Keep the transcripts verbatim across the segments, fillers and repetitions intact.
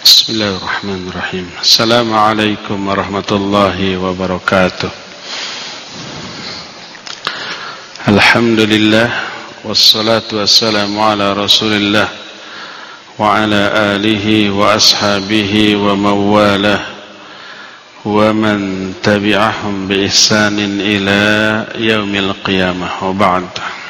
Bismillahirrahmanirrahim. Assalamualaikum warahmatullahi wabarakatuh. Alhamdulillah wassalatu wassalamu ala Rasulillah wa ala alihi wa ashabihi wa mawalah wa man tabi'ahum bi ihsanin ila yaumil qiyamah wa ba'd.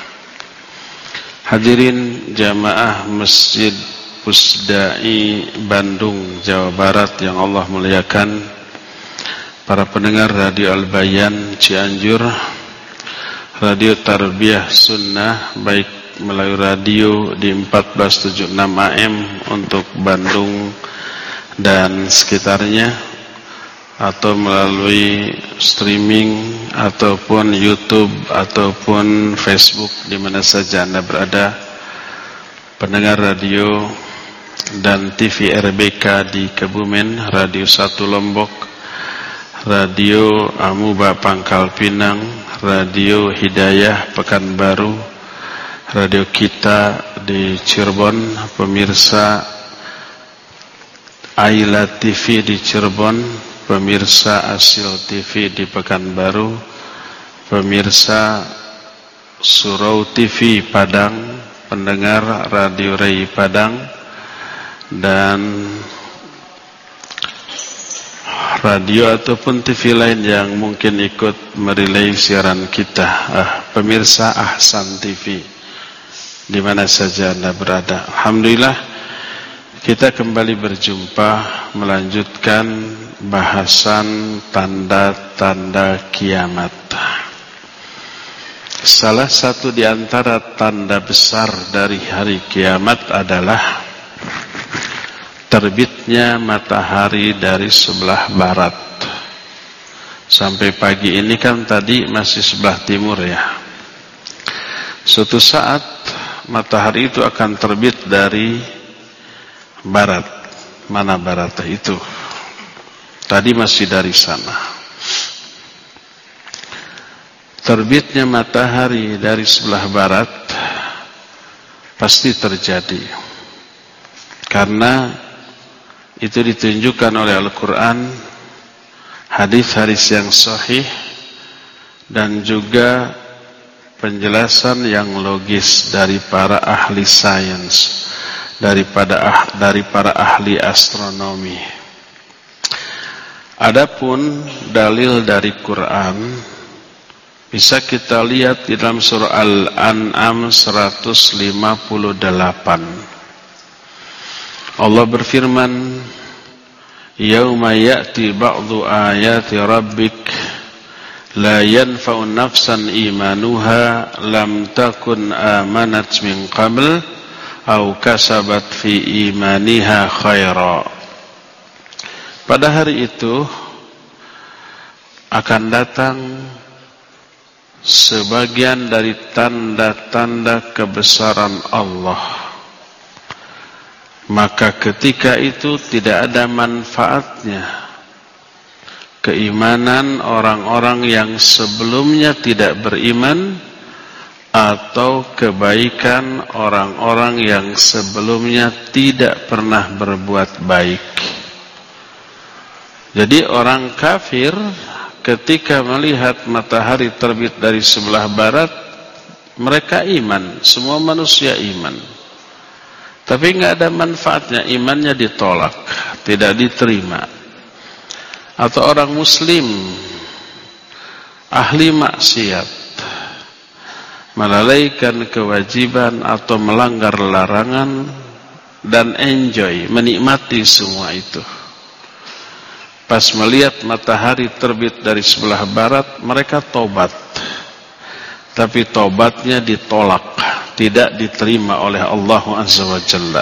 Hadirin jamaah Masjid Pusdai Bandung, Jawa Barat yang Allah muliakan, para pendengar Radio Al-Bayan Cianjur, Radio Tarbiyah Sunnah baik melalui radio di empat belas tujuh puluh enam A M untuk Bandung dan sekitarnya, atau melalui streaming ataupun YouTube ataupun Facebook di mana saja Anda berada, pendengar radio dan T V R B K di Kebumen, Radio satu Lombok, Radio Amuba Pangkal Pinang, Radio Hidayah Pekanbaru, Radio Kita di Cirebon, pemirsa Aila T V di Cirebon, pemirsa Asil T V di Pekanbaru, pemirsa Surau T V Padang, pendengar Radio Rai Padang, dan radio ataupun T V lain yang mungkin ikut merelay siaran kita, ah, pemirsa Ahsan T V di mana saja Anda berada. Alhamdulillah kita kembali berjumpa melanjutkan bahasan tanda-tanda kiamat. Salah satu di antara tanda besar dari hari kiamat adalah terbitnya matahari dari sebelah barat. Sampai pagi ini kan tadi masih sebelah timur ya. Suatu saat matahari itu akan terbit dari barat. Mana barat itu? Tadi masih dari sana. Terbitnya matahari dari sebelah barat pasti terjadi, karena itu ditunjukkan oleh Al-Quran, hadis-hadis yang sahih, dan juga penjelasan yang logis dari para ahli sains, daripada ah, dari para ahli astronomi. Adapun dalil dari Quran bisa kita lihat di dalam surah Al-An'am seratus lima puluh delapan. Allah berfirman, "Yauma ya'ti ba'du ayati rabbik la yanfa'u nafsan imanuha lam takun amanat min qabl aw kasabat fi imaniha khaira." Pada hari itu akan datang sebagian dari tanda-tanda kebesaran Allah. Maka ketika itu tidak ada manfaatnya keimanan orang-orang yang sebelumnya tidak beriman, atau kebaikan orang-orang yang sebelumnya tidak pernah berbuat baik. Jadi orang kafir ketika melihat matahari terbit dari sebelah barat, mereka iman, semua manusia iman. Tapi nggak ada manfaatnya, imannya ditolak, tidak diterima. Atau orang muslim ahli maksiat, melalaikan kewajiban atau melanggar larangan, dan enjoy, menikmati semua itu. Pas melihat matahari terbit dari sebelah barat, mereka tobat, tapi tobatnya ditolak, tidak diterima oleh Allah Azza wa Jalla.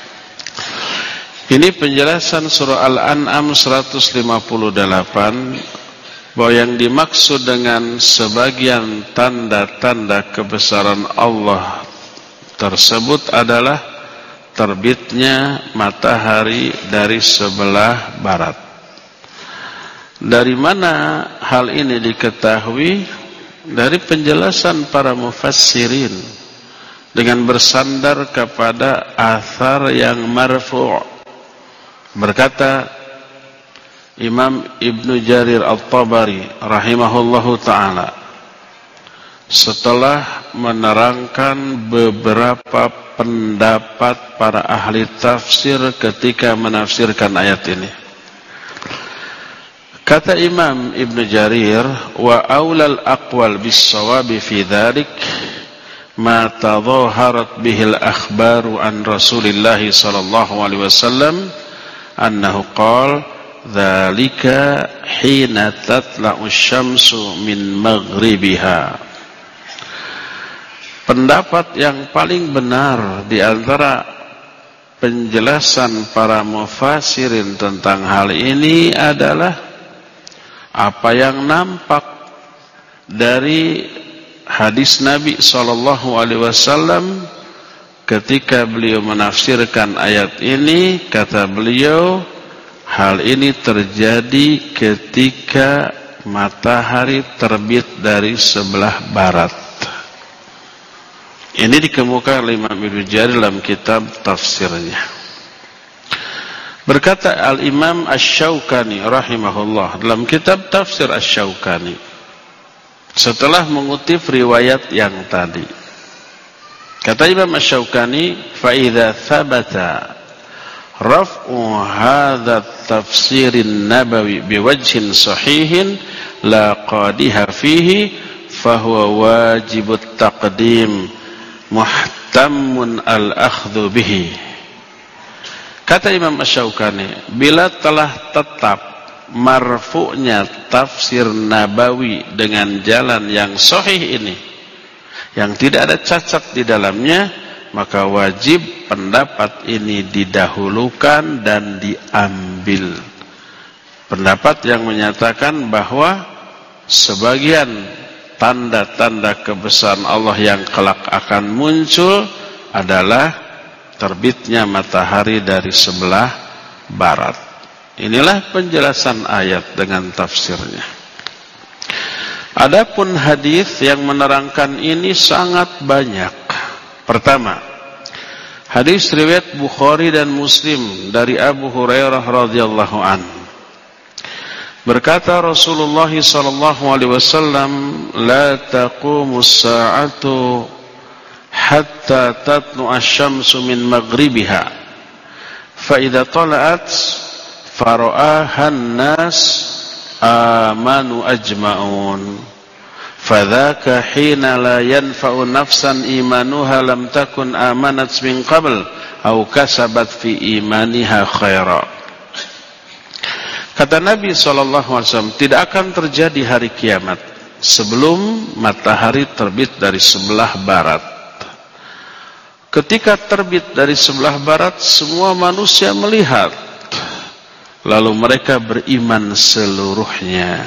Ini penjelasan surah Al-An'am seratus lima puluh delapan, bahwa yang dimaksud dengan sebagian tanda-tanda kebesaran Allah tersebut adalah terbitnya matahari dari sebelah barat. Dari mana hal ini diketahui? Dari penjelasan para mufassirin dengan bersandar kepada athar yang marfu', Berkata Imam Ibnu Jarir At-Tabari rahimahullahu ta'ala, setelah menerangkan beberapa pendapat para ahli tafsir ketika menafsirkan ayat ini, kata Imam Ibnu Jarir, wa aulal aqwal bis-shawabi fi dzalik ma tadhaharat bihil akhbaru an Rasulillah sallallahu alaihi wasallam annahu qala dzalika hina tatla'u syamsu min maghribiha. Pendapat yang paling benar di antara penjelasan para mufassirin tentang hal ini adalah apa yang nampak dari hadis Nabi sallallahu alaihi wasallam ketika beliau menafsirkan ayat ini. Kata beliau, hal ini terjadi ketika matahari terbit dari sebelah barat. Ini dikemukakan oleh Imam Ibnu Jarir dalam kitab tafsirnya. Berkata Al-Imam Asy-Syaukani rahimahullah dalam kitab tafsir Asy-Syaukani, setelah mengutip riwayat yang tadi, kata Imam Asy-Syaukani, fa idza thabata raf'u hadza tafsirin nabawi biwajhin sahihin la qadiha fihi fa huwa wajibut taqdim muhtammun al-akhdhu bihi. Kata Imam Asy-Syaukani, bila telah tetap marfu'nya tafsir Nabawi dengan jalan yang sahih ini, yang tidak ada cacat di dalamnya, maka wajib pendapat ini didahulukan dan diambil. Pendapat yang menyatakan bahwa sebagian tanda-tanda kebesaran Allah yang kelak akan muncul adalah terbitnya matahari dari sebelah barat. Inilah penjelasan ayat dengan tafsirnya. Adapun hadis yang menerangkan ini sangat banyak. Pertama, hadis riwayat Bukhari dan Muslim dari Abu Hurairah radhiyallahu anhu. Berkata Rasulullah sallallahu alaihi wasallam, la taqumus sa'atu hatta tatlu asy-syamsu min maghribiha fa idza tala'at fara'aha an-nas amanu ajma'un fadzaka hina la yanfa'u nafsan imanuha lam takun amanat min qabl aw kasabat fi imaniha khaira. Kata Nabi sallallahu alaihi wasallam, tidak akan terjadi hari kiamat sebelum matahari terbit dari sebelah barat. Ketika terbit dari sebelah barat, semua manusia melihat, lalu mereka beriman seluruhnya.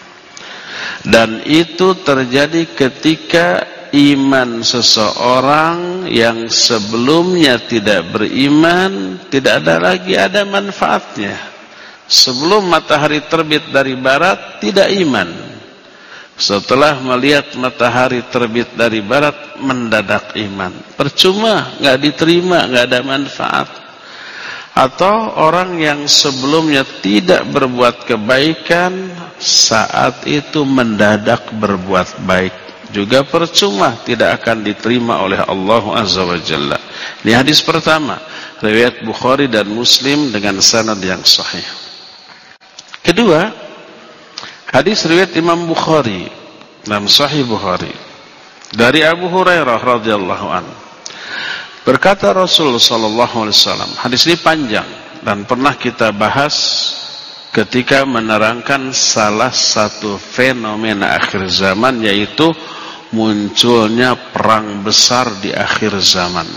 Dan itu terjadi ketika iman seseorang yang sebelumnya tidak beriman tidak ada lagi ada manfaatnya. Sebelum matahari terbit dari barat tidak iman. Setelah melihat matahari terbit dari barat mendadak iman. Percuma, nggak diterima, nggak ada manfaat. Atau orang yang sebelumnya tidak berbuat kebaikan saat itu mendadak berbuat baik, juga percuma, tidak akan diterima oleh Allah Azza wa Jalla. Ini hadis pertama, riwayat Bukhari dan Muslim dengan sanad yang sahih. Kedua, hadis riwayat Imam Bukhari dalam Sahih Bukhari dari Abu Hurairah radhiyallahu anhu. Berkata Rasul sallallahu alaihi wasallam, hadis ini panjang dan pernah kita bahas ketika menerangkan salah satu fenomena akhir zaman, yaitu munculnya perang besar di akhir zaman.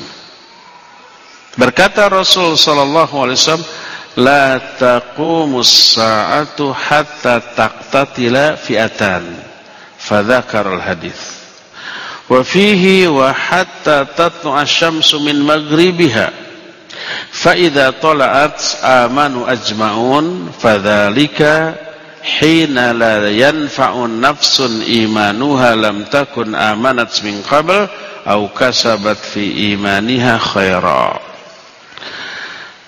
Berkata Rasul sallallahu alaihi wasallam, la taqumus sa'atu hatta taqtatila fi'atan. Fadzakarul hadis. Wa fihi wa hatta tatlu'a asy-syamsu min maghribiha. Fa idza tala'at amanu ajma'un fadzalika hina la yanfa'u nafsun imanuha lam takun amanat min qabl aw kasabat fi imaniha khaira.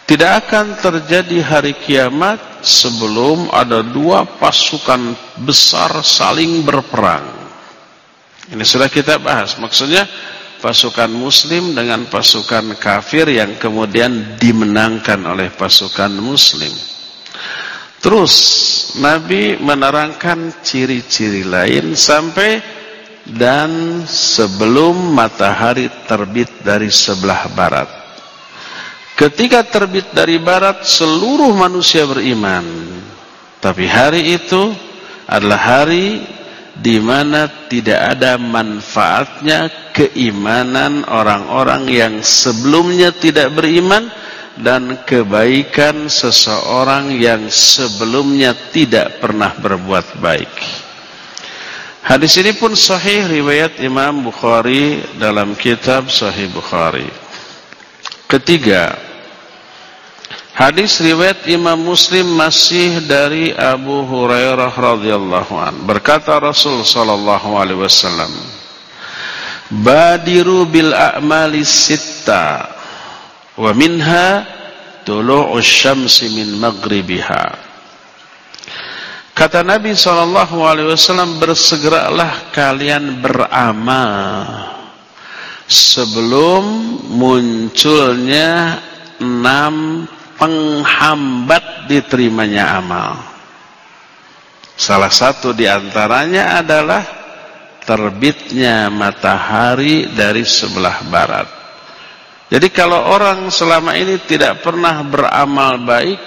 tidak akan terjadi hari kiamat sebelum ada dua pasukan besar saling berperang. Ini sudah kita bahas. Maksudnya pasukan muslim dengan pasukan kafir yang kemudian dimenangkan oleh pasukan muslim. Terus Nabi menerangkan ciri-ciri lain sampai dan sebelum matahari terbit dari sebelah barat. Ketika terbit dari barat, seluruh manusia beriman. Tapi hari itu adalah hari di mana tidak ada manfaatnya keimanan orang-orang yang sebelumnya tidak beriman dan kebaikan seseorang yang sebelumnya tidak pernah berbuat baik. Hadis ini pun sahih riwayat Imam Bukhari dalam kitab Sahih Bukhari. Ketiga, hadis riwayat Imam Muslim masih dari Abu Hurairah radhiyallahu an. Berkata Rasul sallallahu alaihi wasallam, "Badiru bil a'mali sitta wa minha tulu'us syamsi min maghribiha." Kata Nabi sallallahu alaihi wasallam, bersegeralah kalian beramal sebelum munculnya enam penghambat diterimanya amal. Salah satu di antaranya adalah terbitnya matahari dari sebelah barat. Jadi kalau orang selama ini tidak pernah beramal baik,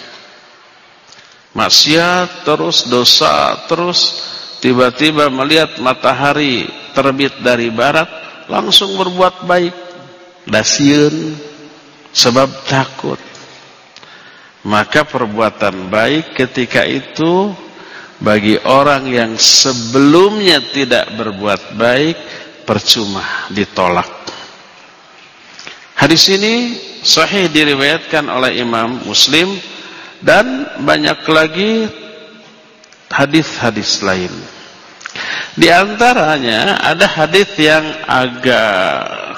maksiat terus, dosa terus, tiba-tiba melihat matahari terbit dari barat, langsung berbuat baik. Dasieun sebab takut. Maka perbuatan baik ketika itu bagi orang yang sebelumnya tidak berbuat baik percuma, ditolak. Hadis ini sahih diriwayatkan oleh Imam Muslim dan banyak lagi hadis-hadis lain. Di antaranya ada hadis yang agak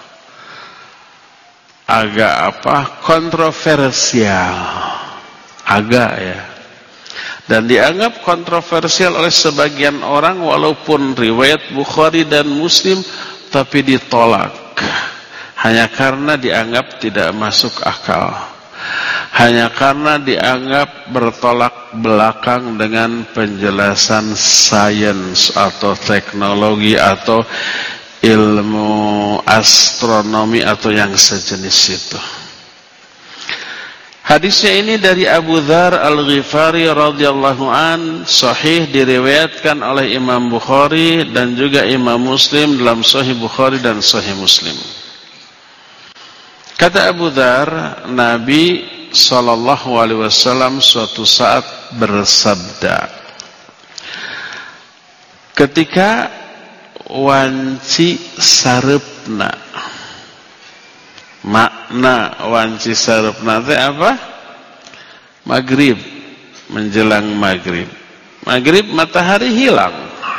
agak apa? kontroversial. Agak ya. Dan dianggap kontroversial oleh sebagian orang walaupun riwayat Bukhari dan Muslim, tapi ditolak hanya karena dianggap tidak masuk akal. Hanya karena dianggap bertolak belakang dengan penjelasan sains atau teknologi atau ilmu astronomi atau yang sejenis itu. Hadisnya ini dari Abu Dzar Al-Ghifari radhiyallahu an, sahih diriwayatkan oleh Imam Bukhari dan juga Imam Muslim dalam Sahih Bukhari dan Sahih Muslim. Kata Abu Dzar, Nabi sallallahu alaihi wasallam suatu saat bersabda, ketika wanci sarepna, makna wanci sarepna teh apa? Maghrib, menjelang maghrib. Maghrib matahari hilang.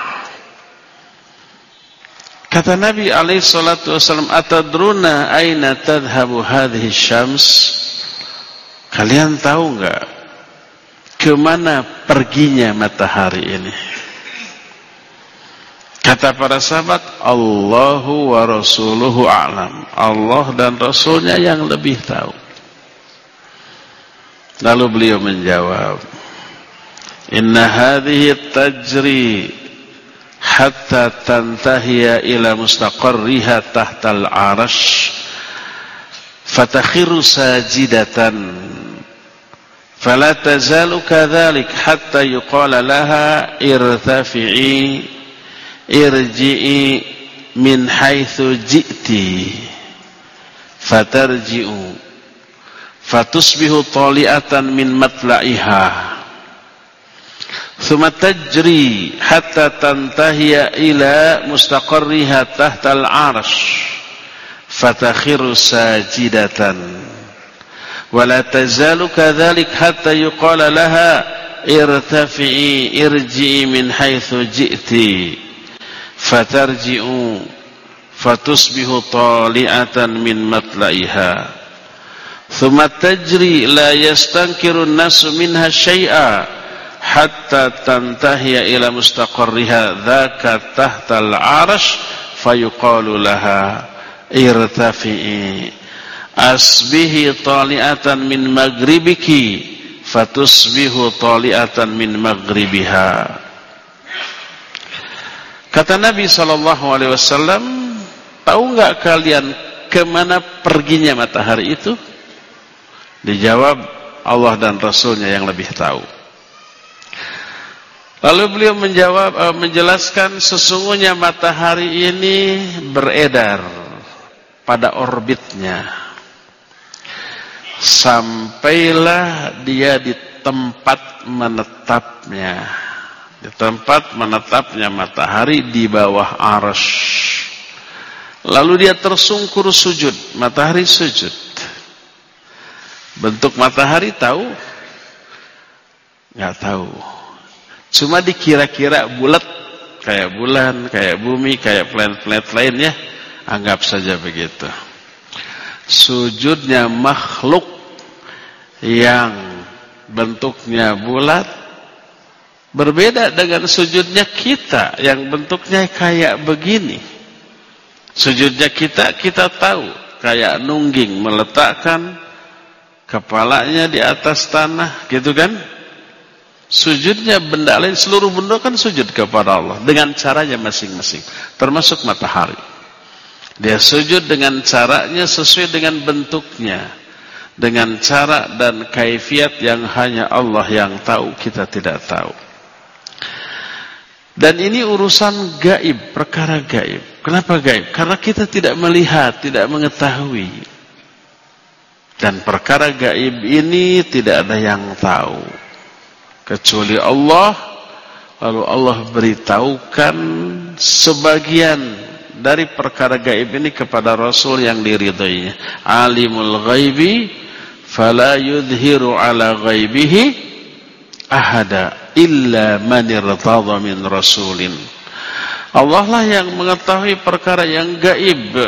Kata Nabi alaihi salatu wasallam, atadruna aina tadhhabu hadhihi syams? Kalian tahu enggak kemana perginya matahari ini? Kata para sahabat, Allahu wa rasuluhu a'lam. Allah dan Rasulnya yang lebih tahu. Lalu beliau menjawab, inna hadhihi tajri hatta tantahiya ila mustaqarriha tahtal arash fatakhiru sajidatan fala tazalu kadhalik hatta yuqala laha irtafi'i irji'i min haitsu ji'ti fatarji'u fatusbihu tali'atan min matla'iha thumma tajri hatta tantahiya ila mustaqarriha tahtal arsh fatakhiru sajidatan wala tazalu kadhalik hatta yuqala laha irtafi'i irji'i min haitsu ji'ti fatarji'u fatusbihu tali'atan min matla'iha thumma tajri la yastankiru an-nasu minha syai'a hatta tantahiya ila mustaqarriha dzaka tahtal 'arsy fayuqalu laha irtafi'i asbihi tali'atan min maghribiki fatusbihu tali'atan min maghribiha. Kata Nabi sallallahu alaihi wasallam, tahu enggak kalian kemana perginya matahari itu? Dijawab, Allah dan Rasulnya yang lebih tahu. Lalu beliau menjawab, uh, menjelaskan sesungguhnya matahari ini beredar pada orbitnya. Sampailah dia di tempat menetapnya. Di tempat menetapnya matahari di bawah arsy. Lalu dia tersungkur sujud. Matahari sujud. Bentuk matahari tahu? Nggak tahu. Cuma dikira-kira bulat. Kayak bulan, kayak bumi, kayak planet-planet lainnya. Anggap saja begitu. Sujudnya makhluk yang bentuknya bulat berbeda dengan sujudnya kita yang bentuknya kayak begini. Sujudnya kita, kita tahu kayak nungging, meletakkan kepalanya di atas tanah, gitu kan? Sujudnya benda lain, seluruh benda kan sujud kepada Allah dengan caranya masing-masing, termasuk matahari. Dia sujud dengan caranya sesuai dengan bentuknya, dengan cara dan kaifiat yang hanya Allah yang tahu, kita tidak tahu. Dan ini urusan gaib, perkara gaib. Kenapa gaib? Karena kita tidak melihat, tidak mengetahui. Dan perkara gaib ini tidak ada yang tahu kecuali Allah. Lalu Allah beritahukan sebagian dari perkara gaib ini kepada Rasul yang diridainya. Alimul ghaibi fala yudhiru ala ghaibihi ahada illa man irtadha min rasulin. Allah lah yang mengetahui perkara yang gaib.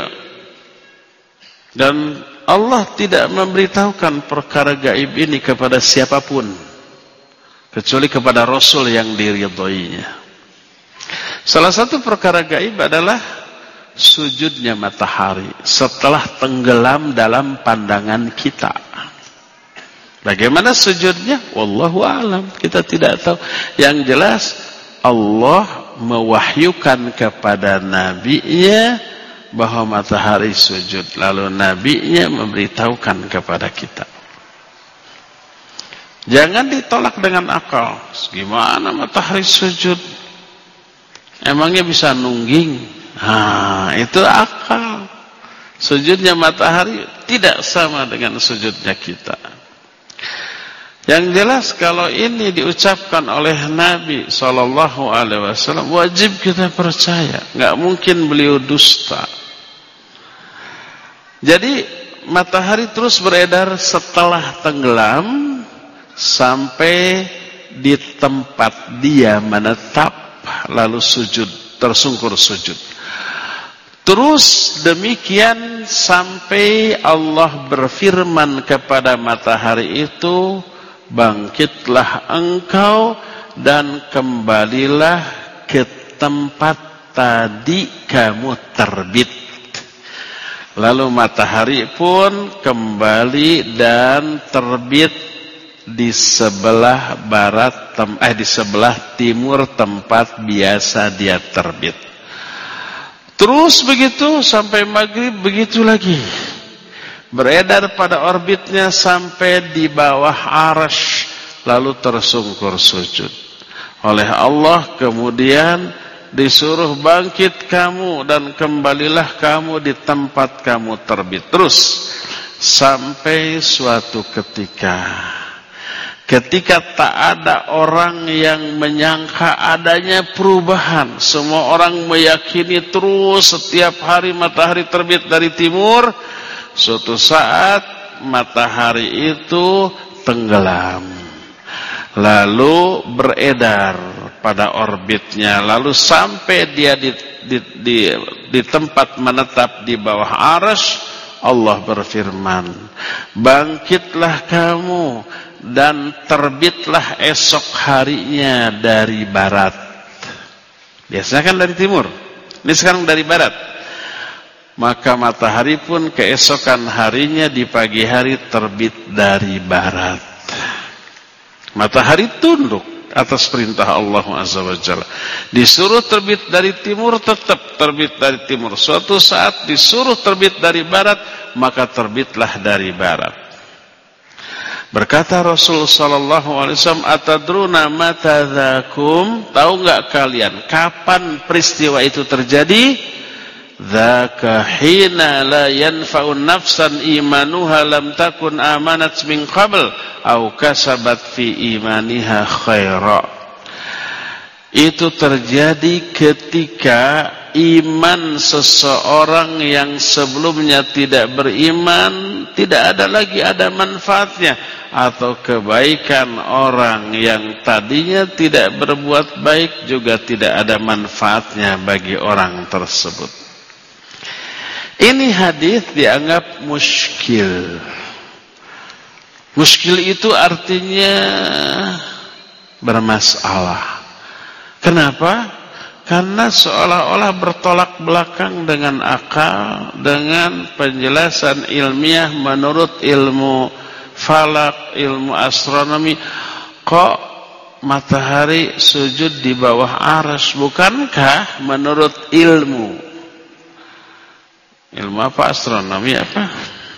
Dan Allah tidak memberitahukan perkara gaib ini kepada siapapun kecuali kepada Rasul yang diridhoinya. Salah satu perkara gaib adalah sujudnya matahari setelah tenggelam dalam pandangan kita. Bagaimana sujudnya? Wallahu a'lam, kita tidak tahu. Yang jelas Allah mewahyukan kepada nabinya bahwa matahari sujud, lalu nabinya memberitahukan kepada kita. Jangan ditolak dengan akal. Gimana matahari sujud? Emangnya bisa nungging? Nah, itu akal. Sujudnya matahari tidak sama dengan sujudnya kita. Yang jelas kalau ini diucapkan oleh Nabi shallallahu alaihi wasallam, wajib kita percaya. Nggak mungkin beliau dusta. Jadi matahari terus beredar setelah tenggelam sampai di tempat dia menetap, lalu sujud, tersungkur sujud. Terus demikian sampai Allah berfirman kepada matahari itu, bangkitlah engkau dan kembalilah ke tempat tadi kamu terbit. Lalu matahari pun kembali dan terbit di sebelah barat, tem eh di sebelah timur tempat biasa dia terbit. Terus begitu sampai maghrib, begitu lagi. Beredar pada orbitnya sampai di bawah arsy, lalu tersungkur sujud. Oleh Allah kemudian disuruh bangkit kamu dan kembalilah kamu di tempat kamu terbit. Terus sampai suatu ketika, ketika tak ada orang yang menyangka adanya perubahan, semua orang meyakini terus setiap hari matahari terbit dari timur. Suatu saat matahari itu tenggelam, lalu beredar pada orbitnya, lalu sampai dia di, di, di, di tempat menetap di bawah arsy, Allah berfirman, bangkitlah kamu dan terbitlah esok harinya dari barat. Biasanya kan dari timur, ini sekarang dari barat. Maka matahari pun keesokan harinya di pagi hari terbit dari barat. Matahari tunduk atas perintah Allah Azza wa Jalla. Disuruh terbit dari timur, tetap terbit dari timur. Suatu saat disuruh terbit dari barat, maka terbitlah dari barat. Berkata Rasul sallallahu alaihi wasallam, atadruna mata dzakum? Tahu enggak kalian kapan peristiwa itu terjadi? Dzaka hina la yanfa'u nafsan imanuha lam takun amanat min qabl au kasabat fi imaniha khaira. Itu terjadi ketika iman seseorang yang sebelumnya tidak beriman tidak ada lagi ada manfaatnya, atau kebaikan orang yang tadinya tidak berbuat baik juga tidak ada manfaatnya bagi orang tersebut. Ini hadis dianggap muskil. Muskil itu artinya bermasalah. Kenapa? Karena seolah-olah bertolak belakang dengan akal, dengan penjelasan ilmiah menurut ilmu falak, ilmu astronomi. Kok matahari sujud di bawah arsy? Bukankah menurut ilmu ilmu apa, astronomi apa,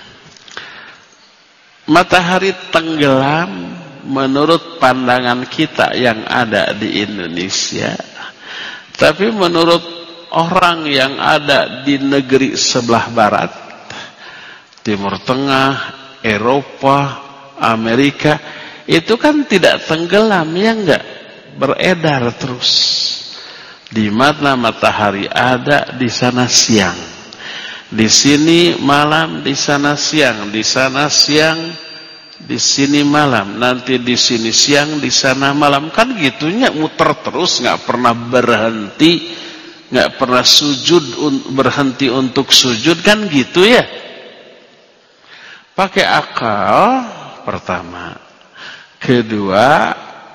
matahari tenggelam menurut pandangan kita yang ada di Indonesia, tapi menurut orang yang ada di negeri sebelah barat, Timur Tengah, Eropa, Amerika, itu kan tidak tenggelam, ya enggak, beredar terus. Di mana matahari ada, di sana siang. Di sini malam, di sana siang, di sana siang, di sini malam, nanti di sini siang, di sana malam, kan gitunya muter terus, nggak pernah berhenti, nggak pernah sujud berhenti untuk sujud, kan gitu ya. Pakai akal pertama, kedua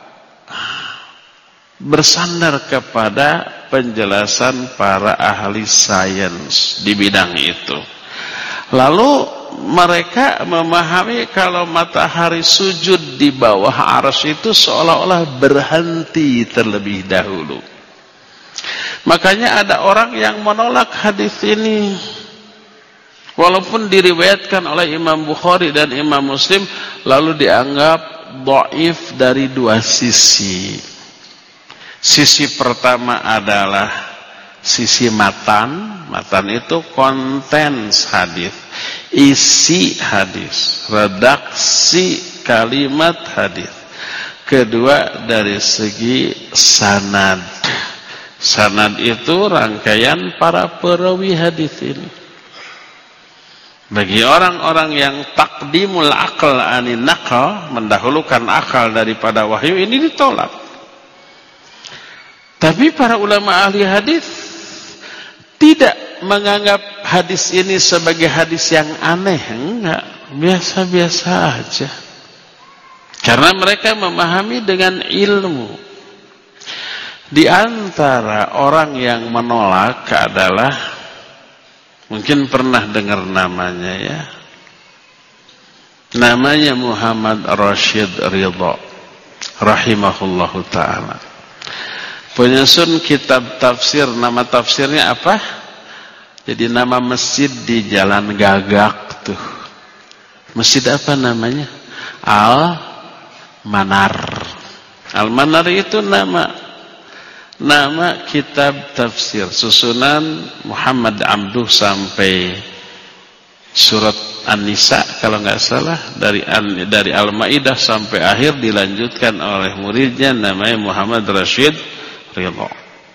bersandar kepada penjelasan para ahli sains di bidang itu. Lalu mereka memahami kalau matahari sujud di bawah arsy itu seolah-olah berhenti terlebih dahulu. Makanya ada orang yang menolak hadis ini, walaupun diriwayatkan oleh Imam Bukhari dan Imam Muslim, lalu dianggap dhaif dari dua sisi. Sisi pertama adalah sisi matan. Matan itu konten hadis, isi hadis, redaksi kalimat hadis. Kedua dari segi sanad. Sanad itu rangkaian para perawi hadis ini. Bagi orang-orang yang taqdimul aql anin naql, mendahulukan akal daripada wahyu, ini ditolak. Tapi para ulama ahli hadis tidak menganggap hadis ini sebagai hadis yang aneh, enggak, biasa-biasa aja. Karena mereka memahami dengan ilmu. Di antara orang yang menolak adalah, mungkin pernah dengar namanya ya, namanya Muhammad Rashid Ridha rahimahullahu ta'ala. Penyusun kitab tafsir, nama tafsirnya apa? Jadi nama masjid di Jalan Gagak tuh. Masjid apa namanya? Al-Manar. Al-Manar itu nama nama kitab tafsir, susunan Muhammad Abduh sampai surat An-Nisa kalau nggak salah, dari dari Al-Maidah sampai akhir, dilanjutkan oleh muridnya namanya Muhammad Rashid Ridha.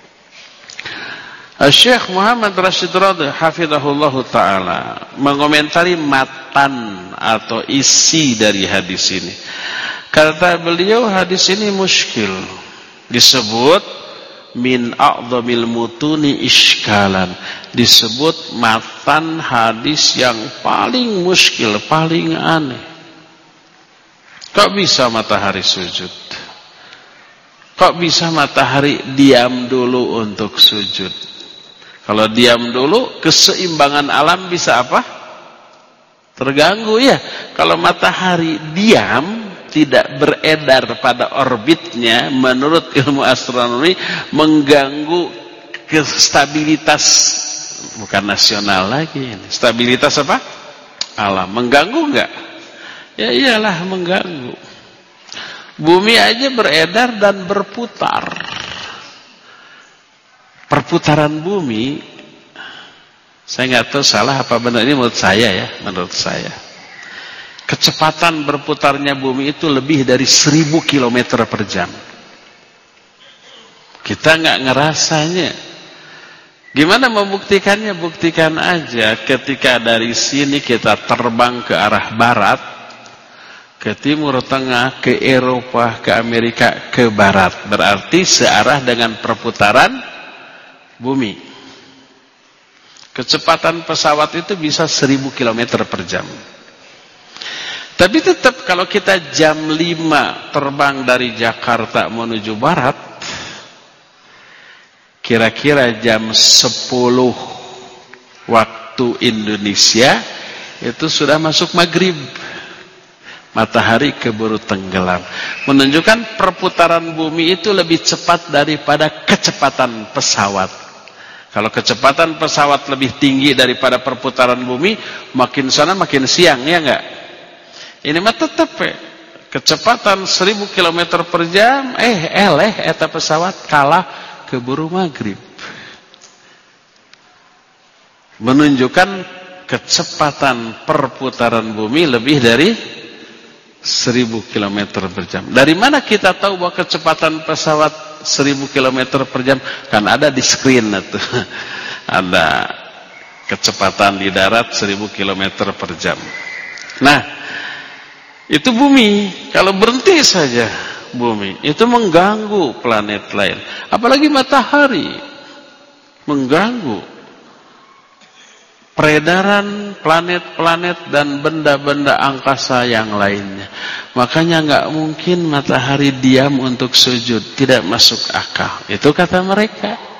Syekh Muhammad Rashid Ridha hafizahullah ta'ala mengomentari matan atau isi dari hadis ini. Kata beliau, hadis ini muskil. Disebut min a'dhamil mutuni iskalan, disebut matan hadis yang paling muskil, paling aneh. Kok bisa matahari sujud? Kok bisa matahari diam dulu untuk sujud? Kalau diam dulu, keseimbangan alam bisa apa? Terganggu ya. Kalau matahari diam, tidak beredar pada orbitnya, menurut ilmu astronomi mengganggu stabilitas, bukan nasional lagi ini. Stabilitas apa? Alam. Mengganggu enggak? Ya iyalah mengganggu. Bumi aja beredar dan berputar. Perputaran bumi, saya nggak tahu salah apa benar, ini menurut saya ya, menurut saya. Kecepatan berputarnya bumi itu lebih dari seribu kilometer per jam. Kita nggak ngerasanya. Gimana membuktikannya? Buktikan aja ketika dari sini kita terbang ke arah barat, ke timur tengah, ke Eropa, ke Amerika, ke barat. Berarti searah dengan perputaran bumi. Kecepatan pesawat itu bisa seribu kilometer per jam. Tapi tetap kalau kita jam lima terbang dari Jakarta menuju barat, kira-kira jam sepuluh waktu Indonesia itu sudah masuk maghrib. Matahari keburu tenggelam. Menunjukkan perputaran bumi itu lebih cepat daripada kecepatan pesawat. Kalau kecepatan pesawat lebih tinggi daripada perputaran bumi, makin sana makin siang, ya enggak? Ini mah tetap ya. Kecepatan seribu kilometer per jam, eh eleh eta pesawat kalah keburu maghrib. Menunjukkan kecepatan perputaran bumi lebih dari seribu kilometer per jam. Dari mana kita tahu bahwa kecepatan pesawat seribu kilometer per jam? Kan ada di screen itu. Ada kecepatan di darat seribu kilometer per jam. Nah, itu bumi. Kalau berhenti saja bumi, itu mengganggu planet lain. Apalagi matahari, mengganggu peredaran planet-planet dan benda-benda angkasa yang lainnya. Makanya nggak mungkin matahari diam untuk sujud, tidak masuk akal. Itu kata mereka.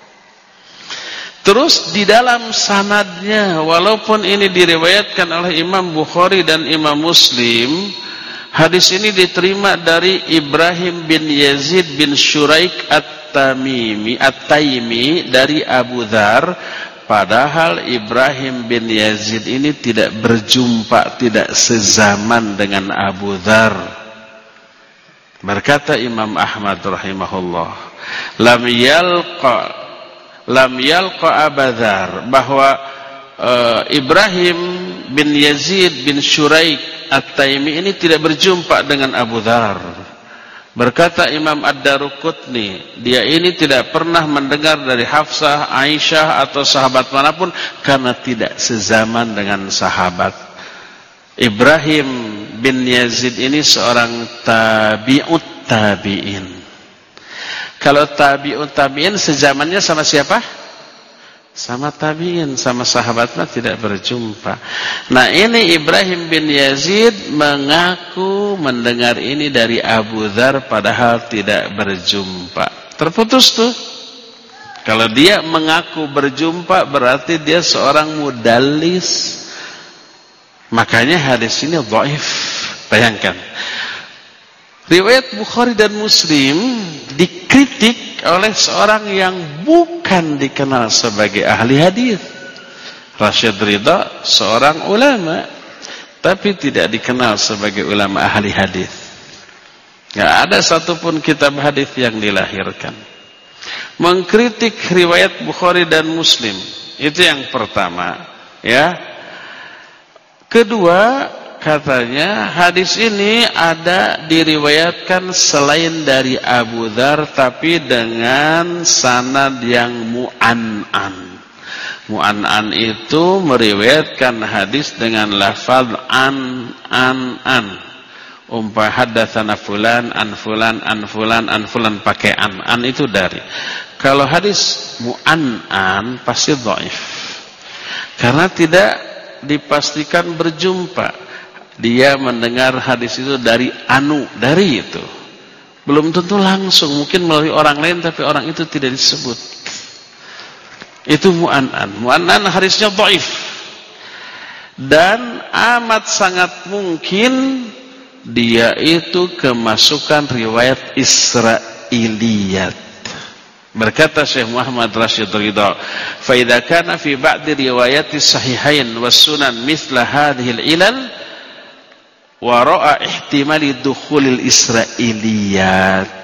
Terus di dalam sanadnya, walaupun ini diriwayatkan oleh Imam Bukhari dan Imam Muslim, hadis ini diterima dari Ibrahim bin Yazid bin Shuraik At-Tamimi At-Taimi dari Abu Dzar. Padahal Ibrahim bin Yazid ini tidak berjumpa, tidak sezaman dengan Abu Dzar. Berkata Imam Ahmad rahimahullah, lam yalqa lam yalqa Abu Dzar, bahwa uh, Ibrahim bin Yazid bin Shuraik At-Taimi ini tidak berjumpa dengan Abu Dzar. Berkata Imam Ad-Daruqutni, dia ini tidak pernah mendengar dari Hafsah, Aisyah atau sahabat manapun karena tidak sezaman dengan sahabat. Ibrahim bin Yazid ini seorang tabi'ut tabi'in. Kalau tabi'ut tabi'in sezamannya sama siapa? Sama tabi'in, sama sahabat mah tidak berjumpa. Nah, ini Ibrahim bin Yazid mengaku mendengar ini dari Abu Dzar padahal tidak berjumpa. Terputus tuh. Kalau dia mengaku berjumpa berarti dia seorang mudallis. Makanya hadis ini dhaif. Bayangkan. Riwayat Bukhari dan Muslim dikritik oleh seorang yang bukan dikenal sebagai ahli hadis. Rasyid Ridha seorang ulama, tapi tidak dikenal sebagai ulama ahli hadis. Tidak ada satupun kitab hadis yang dilahirkan. Mengkritik riwayat Bukhari dan Muslim, itu yang pertama. Ya. Kedua, katanya hadis ini ada diriwayatkan selain dari Abu Dzar tapi dengan sanad yang mu'an'an. Mu'an'an itu meriwayatkan hadis dengan lafaz an an an. Umpah haddatsana fulan an fulan an fulan an fulan pakai an. An itu dari. Kalau hadis mu'an'an pasti dhaif. Karena tidak dipastikan berjumpa. Dia mendengar hadis itu dari anu, dari itu. Belum tentu langsung, mungkin melalui orang lain tapi orang itu tidak disebut. Itu mu'an'an. Mu'an'an hadisnya dhaif. Dan amat sangat mungkin dia itu kemasukan riwayat Israiliyat. Berkata Syekh Muhammad Rashid Ridha, "Fa idza kana fi ba'di riwayati sahihain was sunan mithla hadhihi al-ilal wa ra'a ihtimali dukhulil Israiliyat."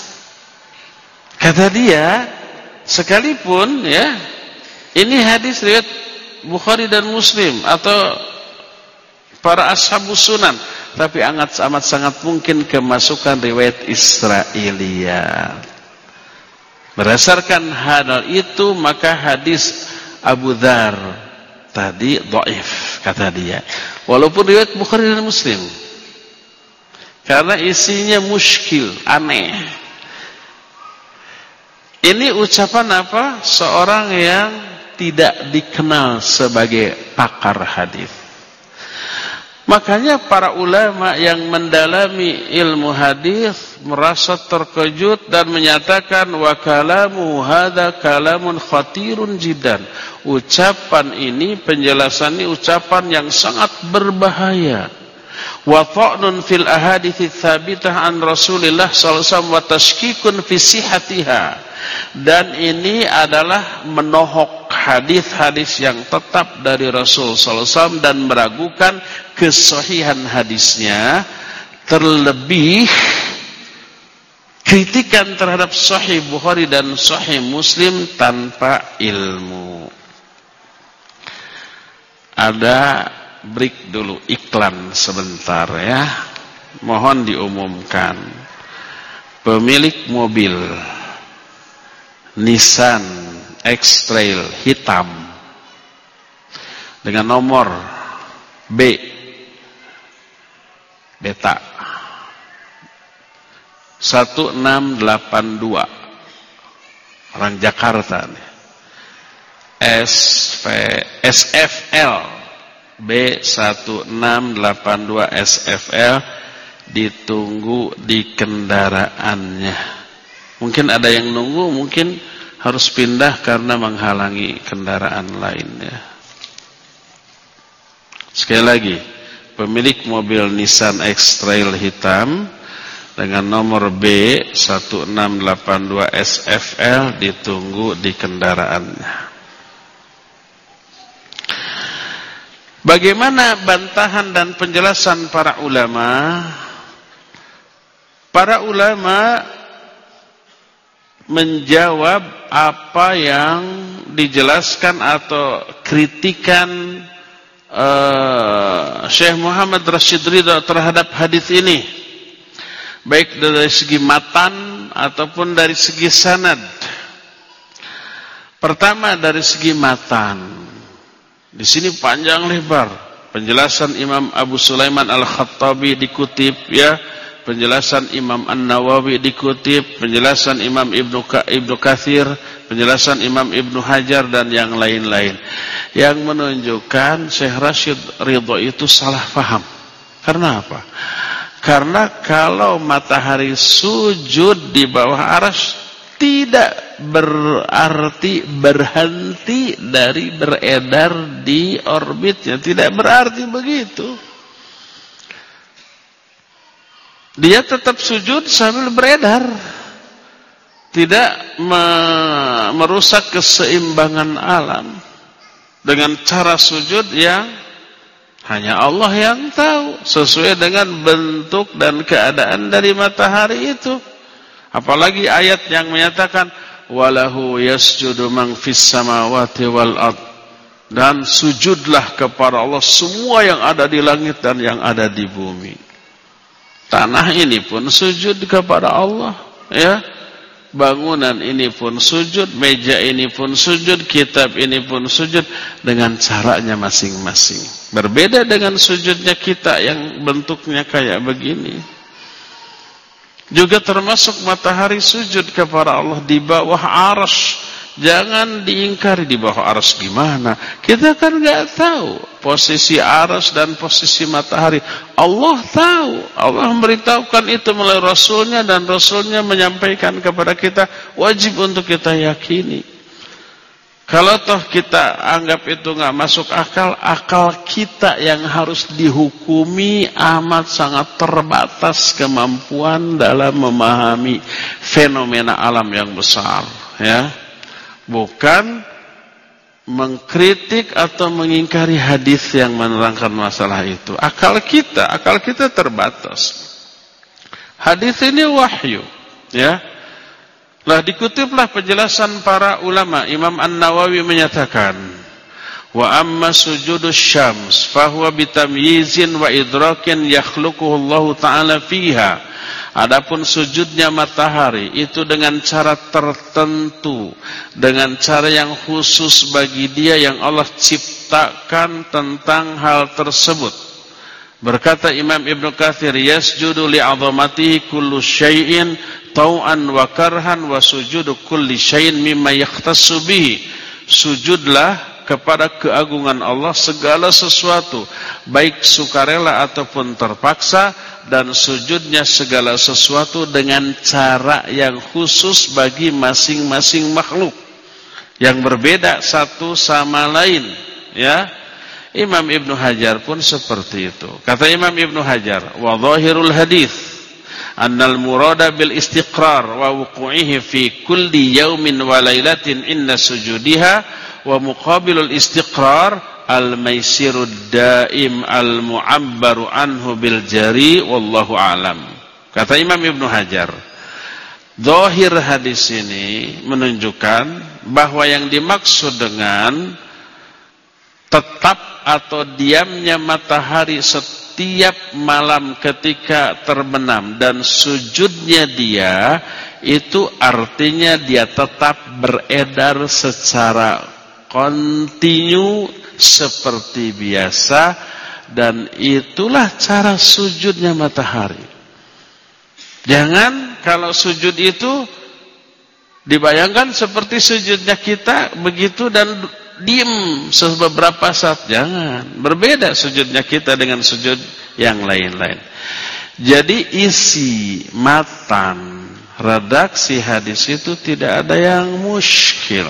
Kata dia, sekalipun ya, ini hadis riwayat Bukhari dan Muslim atau para ashabus sunan, tapi amat amat sangat mungkin kemasukan riwayat Israiliyat. Berdasarkan hal itu maka hadis Abu Dzar tadi dhaif kata dia. Walaupun riwayat Bukhari dan Muslim. Karena isinya muskil, aneh. Ini ucapan apa? Seorang yang tidak dikenal sebagai pakar hadis. Makanya para ulama yang mendalami ilmu hadis merasa terkejut dan menyatakan wa kalamu hadza kalamun khatirun jiddan. Ucapan ini, penjelasan ini ucapan yang sangat berbahaya. Wa ta'nun fil ahadits tsabitah an Rasulillah sallallahu alaihi wasallam wa tashkikun fi sihhatiha. Dan ini adalah menohok hadis-hadis yang tetap dari Rasul sallallahu alaihi wasallam dan meragukan kesahihan hadisnya, terlebih kritikan terhadap Sahih Bukhari dan Sahih Muslim tanpa ilmu. Ada break dulu, iklan sebentar ya. Mohon diumumkan. Pemilik mobil Nissan X-Trail hitam dengan nomor B Beta satu enam delapan dua, orang Jakarta nih. S F L B satu enam delapan dua S F L ditunggu di kendaraannya. Mungkin ada yang nunggu, mungkin harus pindah karena menghalangi kendaraan lainnya. Sekali lagi, pemilik mobil Nissan X-Trail hitam dengan nomor B satu enam delapan dua S F L ditunggu di kendaraannya. Bagaimana bantahan dan penjelasan para ulama? Para ulama menjawab apa yang dijelaskan atau kritikan uh, Syekh Muhammad Rashid Ridha terhadap hadis ini, baik dari segi matan ataupun dari segi sanad. Pertama dari segi matan, di sini panjang lebar penjelasan Imam Abu Sulaiman Al-Khattabi dikutip ya. Penjelasan Imam An-Nawawi dikutip, penjelasan Imam Ibnu Ibnu Katsir, penjelasan Imam Ibnu Hajar dan yang lain-lain, yang menunjukkan Syekh Rashid Ridha itu salah paham. Karena apa? Karena kalau matahari sujud di bawah arsy tidak berarti berhenti dari beredar di orbitnya, tidak berarti begitu. Dia tetap sujud sambil beredar, tidak me merusak keseimbangan alam dengan cara sujud yang hanya Allah yang tahu, sesuai dengan bentuk dan keadaan dari matahari itu. Apalagi ayat yang menyatakan walahu yasjudu man fis samawati wal ard, dan sujudlah kepada Allah semua yang ada di langit dan yang ada di bumi. Tanah ini pun sujud kepada Allah, ya. bangunan ini pun sujud, meja ini pun sujud, kitab ini pun sujud dengan caranya masing-masing. Berbeda dengan sujudnya kita yang bentuknya kayak begini. Juga termasuk matahari sujud kepada Allah di bawah arsy. Jangan diingkari di bawah arsy gimana. Kita kan nggak tahu posisi arsy dan posisi matahari. Allah tahu. Allah memberitahukan itu melalui Rasulnya, dan Rasulnya menyampaikan kepada kita, wajib untuk kita yakini. Kalau toh kita anggap itu nggak masuk akal, akal kita yang harus dihukumi amat sangat terbatas kemampuan dalam memahami fenomena alam yang besar, ya. Bukan mengkritik atau mengingkari hadis yang menerangkan masalah itu. Akal kita, akal kita terbatas. Hadis ini wahyu, ya. Lah dikutiplah penjelasan para ulama. Imam An-Nawawi menyatakan, wa amma sujudus syams fahuwa bitamyizin wa idrakin yakhluquhu Allah Ta'ala fiha. Adapun sujudnya matahari itu dengan cara tertentu, dengan cara yang khusus bagi dia yang Allah ciptakan tentang hal tersebut. Berkata Imam Ibnu Katsir, yasjudu li'azamatihi kullu syai'in tau'an wa karhan wa sujudu kulli syai'in mimma yakhtassu bihi. Sujudlah kepada keagungan Allah segala sesuatu, baik sukarela ataupun terpaksa, dan sujudnya segala sesuatu dengan cara yang khusus bagi masing-masing makhluk yang berbeda satu sama lain, ya. Imam Ibnu Hajar pun seperti itu. Kata Imam Ibnu Hajar, wa dhahirul hadits annal murada bil istiqrar wa wuqu'ihi fi kulli yaumin wa lailatin inna sujudiha wa muqabilul istiqrar al-maisirud daim al-mu'abbaru anhu bil jari wallahu alam. Kata Imam Ibnu Hajar, zahir hadis ini menunjukkan bahwa yang dimaksud dengan tetap atau diamnya matahari setiap malam ketika terbenam dan sujudnya dia, itu artinya dia tetap beredar secara kontinu seperti biasa, dan itulah cara sujudnya matahari. Jangan kalau sujud itu dibayangkan seperti sujudnya kita begitu dan diem beberapa saat. Jangan. Berbeda sujudnya kita dengan sujud yang lain-lain. Jadi isi matan redaksi hadis itu tidak ada yang muskil.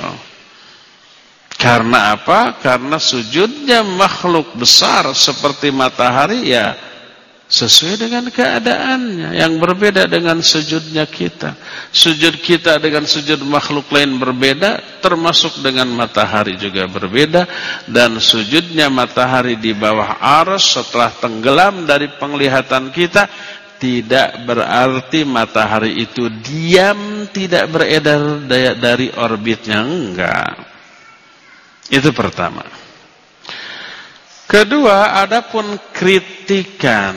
Karena apa? Karena sujudnya makhluk besar seperti matahari, ya sesuai dengan keadaannya, yang berbeda dengan sujudnya kita. Sujud kita dengan sujud makhluk lain berbeda, termasuk dengan matahari juga berbeda. Dan sujudnya matahari di bawah arsy setelah tenggelam dari penglihatan kita, tidak berarti matahari itu diam, tidak beredar dari orbitnya, enggak. Itu pertama. Kedua, adapun kritikan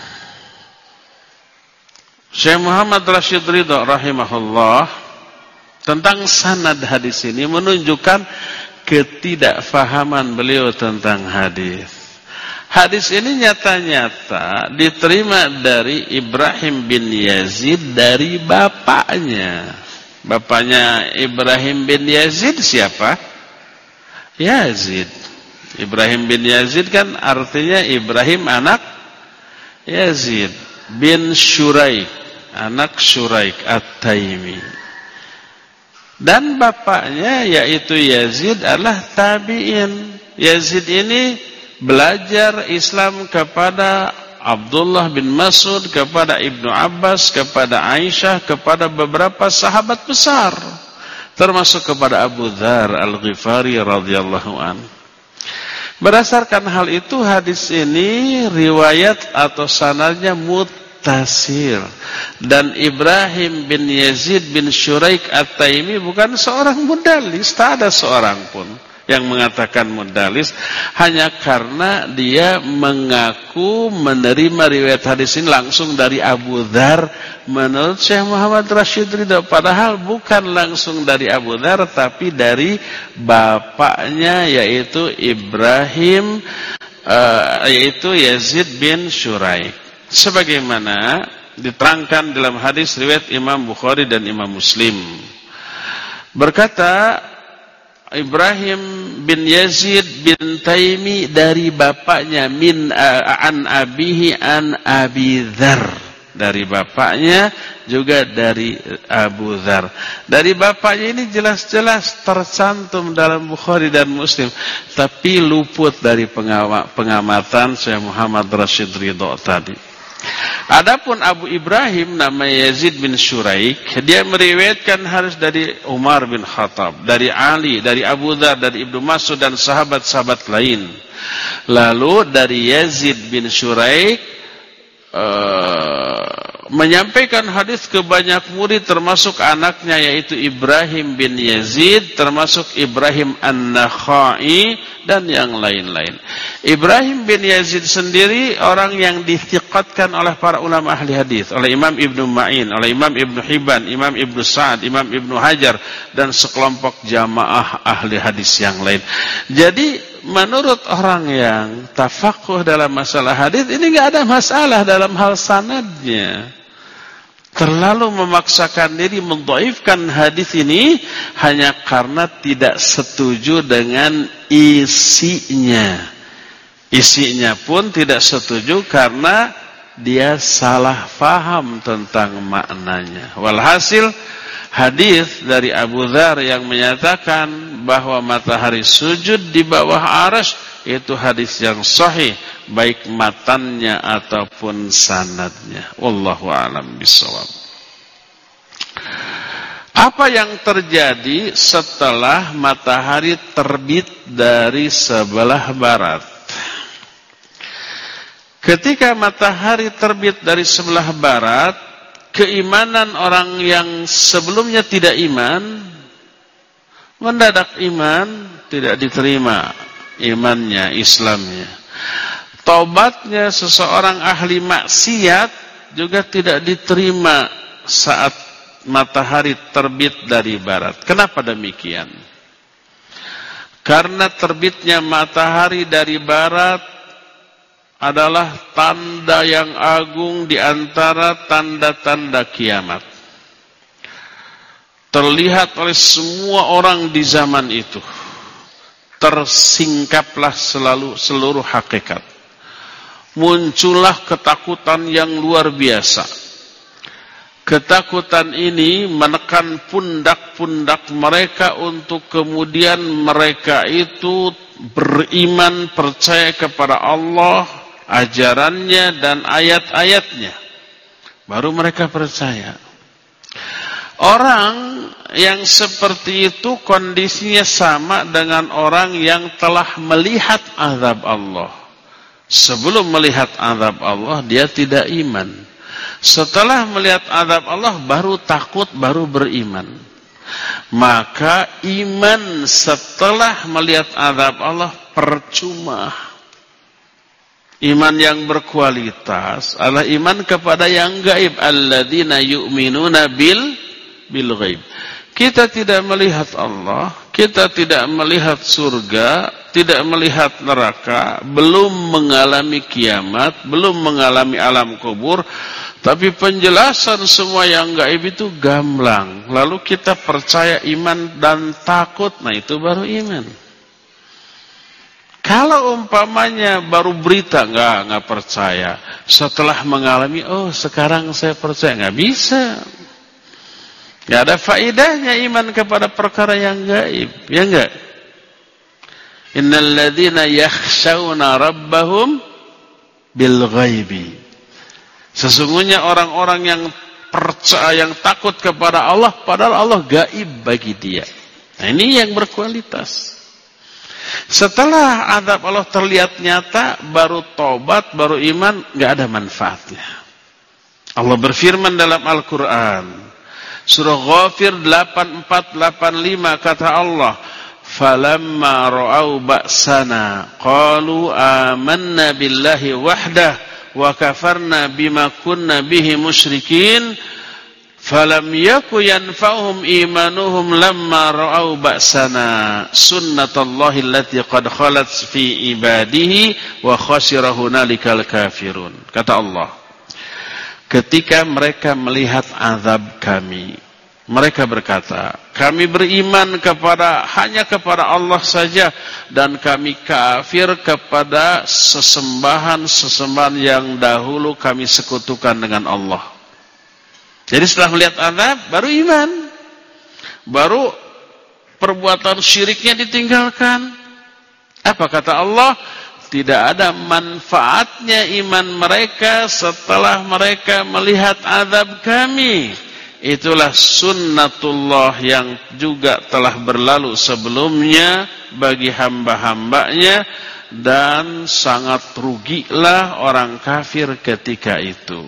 Syekh Muhammad Rashid Ridha rahimahullah tentang sanad hadis ini menunjukkan ketidakfahaman beliau tentang hadis. Hadis ini nyata-nyata diterima dari Ibrahim bin Yazid dari bapaknya. Bapaknya Ibrahim bin Yazid siapa? Yazid. Ibrahim bin Yazid kan artinya Ibrahim anak Yazid bin Syuraik, anak Syuraik At-Taimi. Dan bapaknya yaitu Yazid adalah tabi'in. Yazid ini belajar Islam kepada Abdullah bin Mas'ud, kepada Ibnu Abbas, kepada Aisyah, kepada beberapa sahabat besar, termasuk kepada Abu Dzar Al-Ghifari radhiyallahu an. Berdasarkan hal itu, hadis ini riwayat atau sanadnya muttasil, dan Ibrahim bin Yazid bin Syuraik At-Taimi bukan seorang mudallis, tak ada seorang pun. yang mengatakan mudallis hanya karena dia mengaku menerima riwayat hadis ini langsung dari Abu Dzar menurut Syekh Muhammad Rashid Ridho, padahal bukan langsung dari Abu Dzar tapi dari bapaknya yaitu Ibrahim uh, yaitu Yazid bin Shuraik, sebagaimana diterangkan dalam hadis riwayat Imam Bukhari dan Imam Muslim. Berkata Ibrahim bin Yazid bin Taimi dari bapaknya min an abihi an Abi Dzar, dari bapaknya juga dari Abu Dzar. Dari bapaknya ini jelas-jelas tercantum dalam Bukhari dan Muslim, tapi luput dari pengamatan Syekh Muhammad Rashid Ridho tadi. Adapun Abu Ibrahim namanya Yazid bin Shuraik, dia meriwayatkan hadis dari Umar bin Khattab, dari Ali, dari Abu Dzar, dari Ibnu Mas'ud dan sahabat-sahabat lain. Lalu dari Yazid bin Shuraik uh, menyampaikan hadis ke banyak murid termasuk anaknya yaitu Ibrahim bin Yazid, termasuk Ibrahim An-Nakhai dan yang lain-lain. Ibrahim bin Yazid sendiri orang yang dithiqatkan oleh para ulama ahli hadis, oleh Imam Ibnu Ma'in, oleh Imam Ibnu Hibban, Imam Ibnu Sa'ad, Imam Ibnu Hajar dan sekelompok jamaah ahli hadis yang lain. Jadi menurut orang yang tafakuh dalam masalah hadis ini enggak ada masalah dalam hal sanadnya. Terlalu memaksakan diri mendhaifkan hadis ini hanya karena tidak setuju dengan isinya. Isinya pun tidak setuju karena dia salah faham tentang maknanya. Walhasil hadis dari Abu Dzar yang menyatakan bahwa matahari sujud di bawah arasy itu hadis yang sahih baik matannya ataupun sanadnya. Wallahu a'lam bishawab. Apa yang terjadi setelah matahari terbit dari sebelah barat? Ketika matahari terbit dari sebelah barat, keimanan orang yang sebelumnya tidak iman mendadak iman, tidak diterima imannya, Islamnya. Taubatnya seseorang ahli maksiat juga tidak diterima saat matahari terbit dari barat. Kenapa demikian? Karena terbitnya matahari dari barat adalah tanda yang agung di antara tanda-tanda kiamat. Terlihat oleh semua orang di zaman itu. Tersingkaplah selalu seluruh hakikat. Muncullah ketakutan yang luar biasa. Ketakutan ini menekan pundak-pundak mereka untuk kemudian mereka itu beriman, percaya kepada Allah, ajarannya dan ayat-ayatnya. Baru mereka percaya. Orang yang seperti itu kondisinya sama dengan orang yang telah melihat azab Allah. Sebelum melihat azab Allah dia tidak iman. Setelah melihat azab Allah baru takut, baru beriman. Maka iman setelah melihat azab Allah percuma. Iman yang berkualitas adalah iman kepada yang gaib, alladzina yu'minuna bil bil ghaib. Kita tidak melihat Allah, kita tidak melihat surga, tidak melihat neraka, belum mengalami kiamat, belum mengalami alam kubur, tapi penjelasan semua yang gaib itu gamblang. Lalu kita percaya iman dan takut, nah itu baru iman. Kalau umpamanya baru berita, enggak, enggak percaya. Setelah mengalami, oh sekarang saya percaya, enggak bisa. Enggak ada faedahnya iman kepada perkara yang gaib, ya enggak? Innal ladzina yakhshawna rabbahum bil ghaibi. Sesungguhnya orang-orang yang percaya, yang takut kepada Allah, padahal Allah gaib bagi dia. Nah ini yang berkualitas. Setelah azab Allah terlihat nyata, baru tobat, baru iman, enggak ada manfaatnya. Allah berfirman dalam Al-Quran, Surah Ghafir delapan empat delapan lima, kata Allah, falamma ra'au ba'sana qalu amanna billahi wahdah wa kafarna bima kunna bihi musyrikin falam yaku yanfa'uhum imanuhum lamma ra'au ba'sana sunnatullahi allati qad khalat fi ibadihi wa khasira hunalikal kafirun. Kata Allah, ketika mereka melihat azab kami, mereka berkata, kami beriman kepada hanya kepada Allah saja dan kami kafir kepada sesembahan-sesembahan yang dahulu kami sekutukan dengan Allah. Jadi setelah melihat azab baru iman, baru perbuatan syiriknya ditinggalkan. Apa kata Allah? Tidak ada manfaatnya iman mereka setelah mereka melihat azab kami. Itulah sunnatullah yang juga telah berlalu sebelumnya bagi hamba-hambanya, dan sangat rugilah orang kafir ketika itu.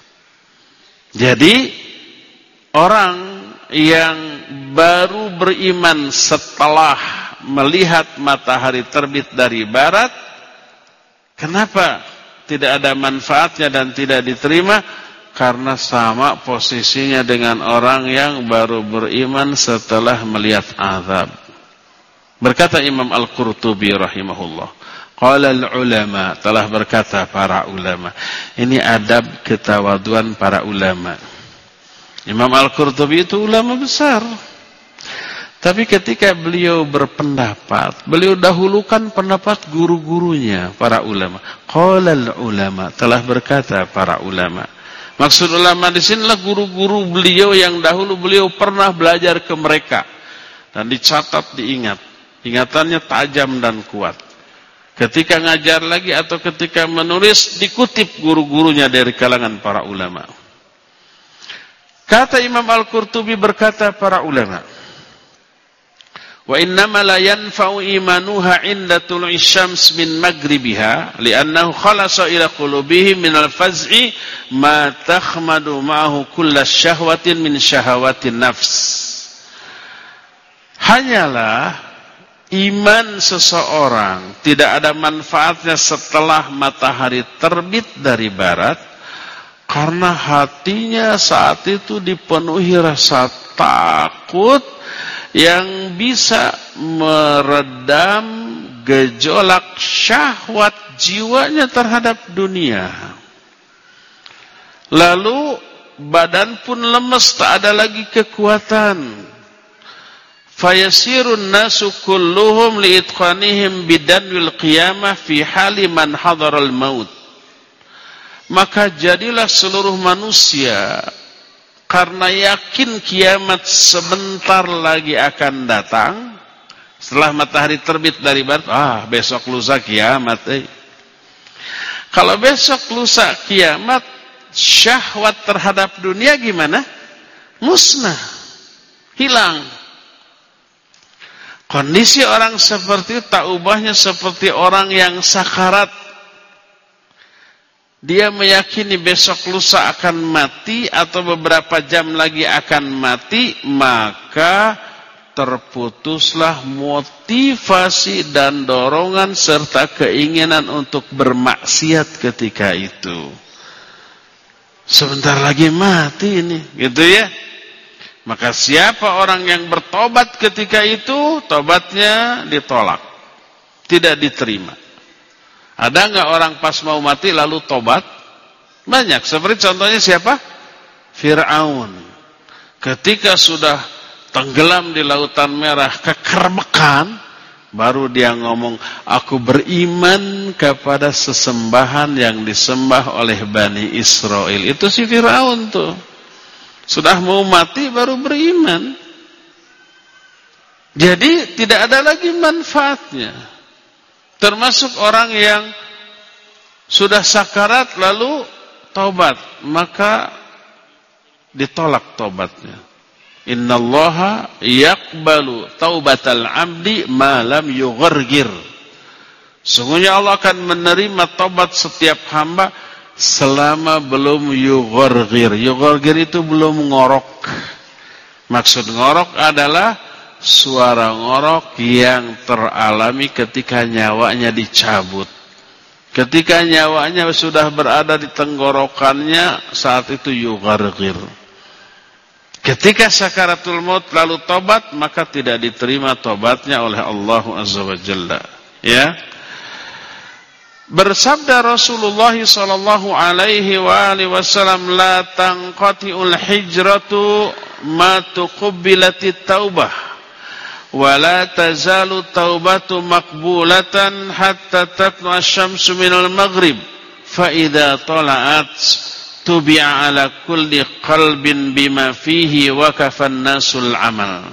Jadi orang yang baru beriman setelah melihat matahari terbit dari barat, kenapa tidak ada manfaatnya dan tidak diterima? Karena sama posisinya dengan orang yang baru beriman setelah melihat azab. Berkata Imam Al-Qurtubi rahimahullah, qala al-ulama, telah berkata para ulama. Ini adab ketawaduan para ulama. Imam Al-Qurtubi itu ulama besar. Tapi ketika beliau berpendapat, beliau dahulukan pendapat guru-gurunya, para ulama. Qala al-ulama, telah berkata para ulama. Maksud ulama di sinilah guru-guru beliau yang dahulu beliau pernah belajar ke mereka. Dan dicatat, diingat. Ingatannya tajam dan kuat. Ketika ngajar lagi atau ketika menulis, dikutip guru-gurunya dari kalangan para ulama. Kata Imam Al-Qurtubi, berkata para ulama, wa innama la yanfa'u imanuha inda tulu'i syams min maghribiha li'annahu khalasa ila qulubihim min al-faz'i ma takhmadu ma'ahu kulla syahwatin min syahawatin nafs. Hanyalah iman seseorang tidak ada manfaatnya setelah matahari terbit dari barat, karena hatinya saat itu dipenuhi rasa takut yang bisa meredam gejolak syahwat jiwanya terhadap dunia. Lalu badan pun lemes, tak ada lagi kekuatan. Fayasirun nasu kulluhum liitqanihim bidanwil qiyamah fi hali man hadaral maut. Maka jadilah seluruh manusia karena yakin kiamat sebentar lagi akan datang. Setelah matahari terbit dari barat, ah besok lusa kiamat. Eh. Kalau besok lusa kiamat, syahwat terhadap dunia gimana? Musnah, hilang. Kondisi orang seperti itu tak ubahnya seperti orang yang sakarat. Dia meyakini besok lusa akan mati atau beberapa jam lagi akan mati, maka terputuslah motivasi dan dorongan serta keinginan untuk bermaksiat ketika itu. Sebentar lagi mati ini, gitu ya. Maka siapa orang yang bertobat ketika itu, tobatnya ditolak, tidak diterima. Ada enggak orang pas mau mati lalu tobat? Banyak. Seperti contohnya siapa? Fir'aun. Ketika sudah tenggelam di lautan merah, kekerbekan, baru dia ngomong, aku beriman kepada sesembahan yang disembah oleh Bani Israel. Itu si Fir'aun tuh. Sudah mau mati baru beriman. Jadi tidak ada lagi manfaatnya. Termasuk orang yang sudah sakarat lalu taubat, maka ditolak taubatnya. Innallaha yaqbalu taubatal abdi ma lam yughargir. Sungguhnya Allah akan menerima taubat setiap hamba selama belum yughargir. Yughargir itu belum ngorok. Maksud ngorok adalah suara ngorok yang teralami ketika nyawanya dicabut. Ketika nyawanya sudah berada di tenggorokannya, saat itu yugharghir. Ketika sakaratul maut lalu tobat, maka tidak diterima tobatnya oleh Allah Azza wa Jalla. Ya. Bersabda Rasulullah sallallahu alaihi wa alihi wasallam, la tanqati'ul hijratu ma tuqbilatit taubah. Wala tazalu taubatu maqbulatan hatta tatlu'a asy-syamsu minal maghrib fa idza tala'at tubi'a ala kulli qalbin bima fihi wa kafan nasul amal.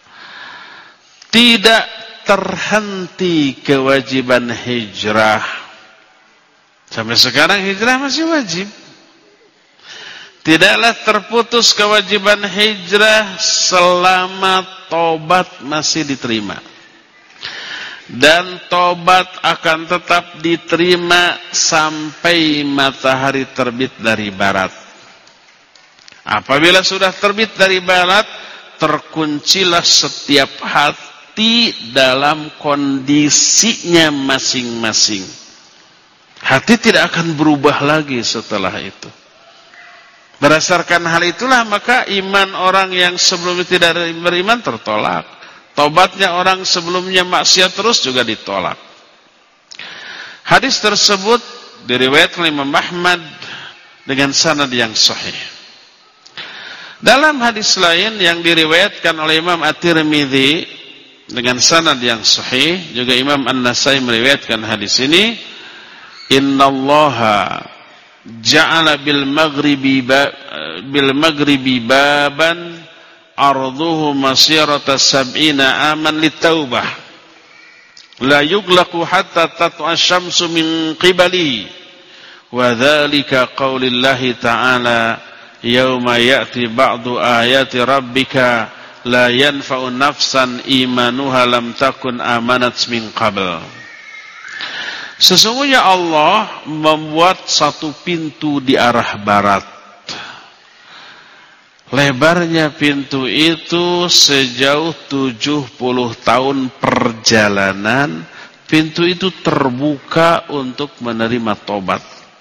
Tidak terhenti kewajiban hijrah. Sampai sekarang hijrah masih wajib. Tidaklah terputus kewajiban hijrah selama tobat masih diterima. Dan tobat akan tetap diterima sampai matahari terbit dari barat. Apabila sudah terbit dari barat, terkuncilah setiap hati dalam kondisinya masing-masing. Hati tidak akan berubah lagi setelah itu. Berdasarkan hal itulah maka iman orang yang sebelumnya tidak beriman tertolak. Tobatnya orang sebelumnya maksiat terus juga ditolak. Hadis tersebut diriwayatkan oleh Imam Ahmad dengan sanad yang sahih. Dalam hadis lain yang diriwayatkan oleh Imam At-Tirmidzi dengan sanad yang sahih, juga Imam An-Nasai meriwayatkan hadis ini, innallaha ja'ala bil maghribi ba, bil maghribi baban arduhu masirata sab'ina aman litaubah la yuglaqu hatta tat'a asy-syamsu min qibali wa dzalika qaulillahi ta'ala yauma ya'ti ba'du ayati rabbika la yanfa'u nafsan imanuha lam takun amanat min qabl. Sesungguhnya Allah membuat satu pintu di arah barat. Lebarnya pintu itu sejauh tujuh puluh tahun perjalanan. Pintu itu terbuka untuk menerima tobat.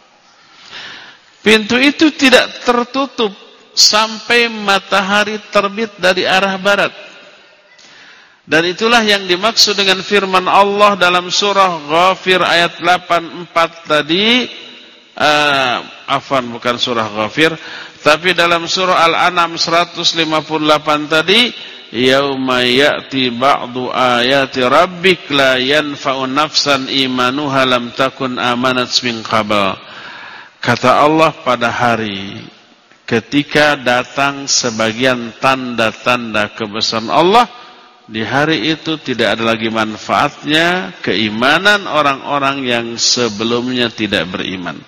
Pintu itu tidak tertutup sampai matahari terbit dari arah barat. Dan itulah yang dimaksud dengan firman Allah dalam surah Ghafir ayat delapan puluh empat tadi. Uh, afwan, bukan surah Ghafir, tapi dalam surah Al-An'am seratus lima puluh delapan tadi, yauma ya'ti ba'du ayati rabbik la yanfa'u nafsan imanuha lam takun amanat min qabl. Kata Allah, pada hari ketika datang sebagian tanda-tanda kebesaran Allah, di hari itu tidak ada lagi manfaatnya keimanan orang-orang yang sebelumnya tidak beriman.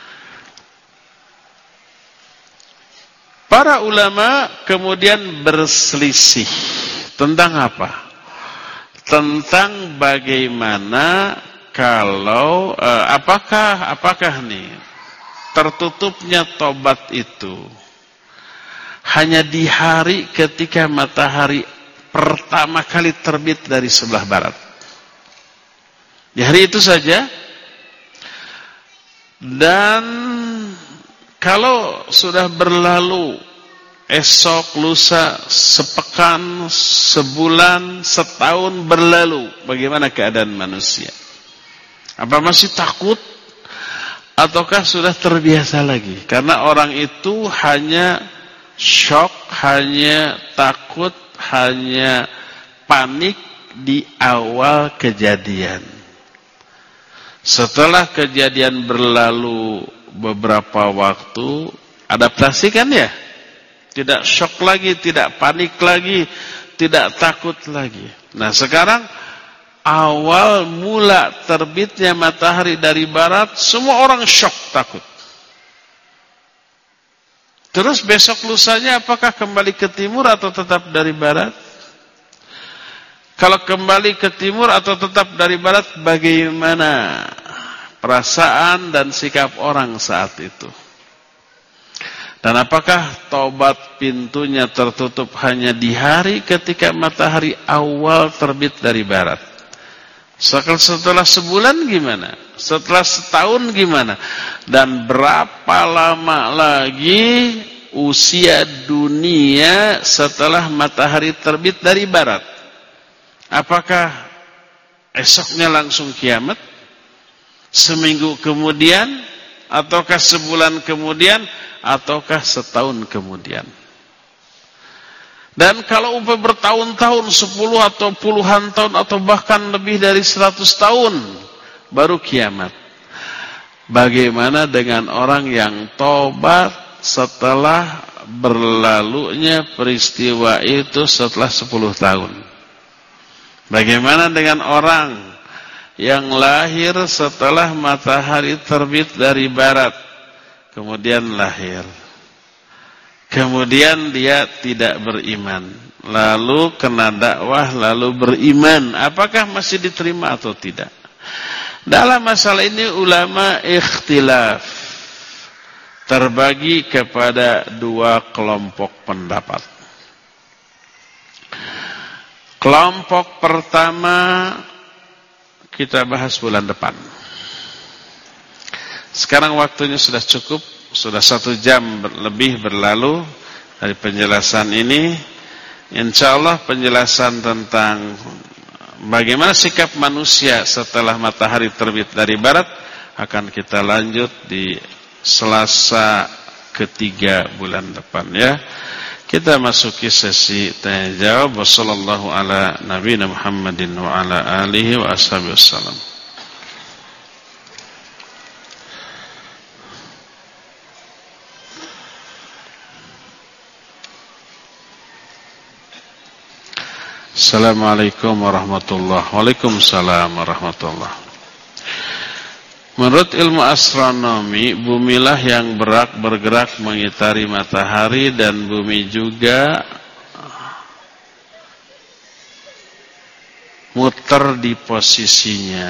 Para ulama kemudian berselisih tentang apa? Tentang bagaimana kalau eh, apakah apakah nih tertutupnya tobat itu hanya di hari ketika matahari pertama kali terbit dari sebelah barat. Di hari itu saja. Dan kalau sudah berlalu esok, lusa, sepekan, sebulan, setahun berlalu, bagaimana keadaan manusia? Apa masih takut? Ataukah sudah terbiasa lagi? Karena orang itu hanya shock, hanya takut, hanya panik di awal kejadian. Setelah kejadian berlalu beberapa waktu, adaptasi kan ya? Tidak shock lagi, tidak panik lagi, tidak takut lagi. Nah sekarang awal mula terbitnya matahari dari barat, semua orang shock, takut. Terus besok lusanya apakah kembali ke timur atau tetap dari barat? Kalau kembali ke timur atau tetap dari barat, bagaimana perasaan dan sikap orang saat itu? Dan apakah tobat pintunya tertutup hanya di hari ketika matahari awal terbit dari barat? Setelah sebulan gimana? Setelah setahun gimana? Dan berapa lama lagi usia dunia setelah matahari terbit dari barat? Apakah esoknya langsung kiamat? Seminggu kemudian? Ataukah sebulan kemudian? Ataukah setahun kemudian? Dan kalau umpah bertahun-tahun, sepuluh atau puluhan tahun atau bahkan lebih dari seratus tahun baru kiamat. Bagaimana dengan orang yang tobat setelah berlalunya peristiwa itu setelah sepuluh tahun? Bagaimana dengan orang yang lahir setelah matahari terbit dari barat, kemudian lahir, kemudian dia tidak beriman, lalu kena dakwah, lalu beriman, apakah masih diterima atau tidak? Dalam masalah ini ulama ikhtilaf, terbagi kepada dua kelompok pendapat. Kelompok pertama kita bahas bulan depan. Sekarang waktunya sudah cukup, sudah satu jam lebih berlalu dari penjelasan ini. Insya Allah penjelasan tentang bagaimana sikap manusia setelah matahari terbit dari barat akan kita lanjut di Selasa ketiga bulan depan, ya. Kita masuki sesi tanya jawab. Wassallallahu ala nabiyina Muhammadin wa ala alihi wa ashabihi wassalam. Assalamualaikum warahmatullahi wabarakatuh. Waalaikumsalam warahmatullahi wabarakatuh. Menurut ilmu astronomi, bumilah yang berak bergerak mengitari matahari dan bumi juga muter di posisinya.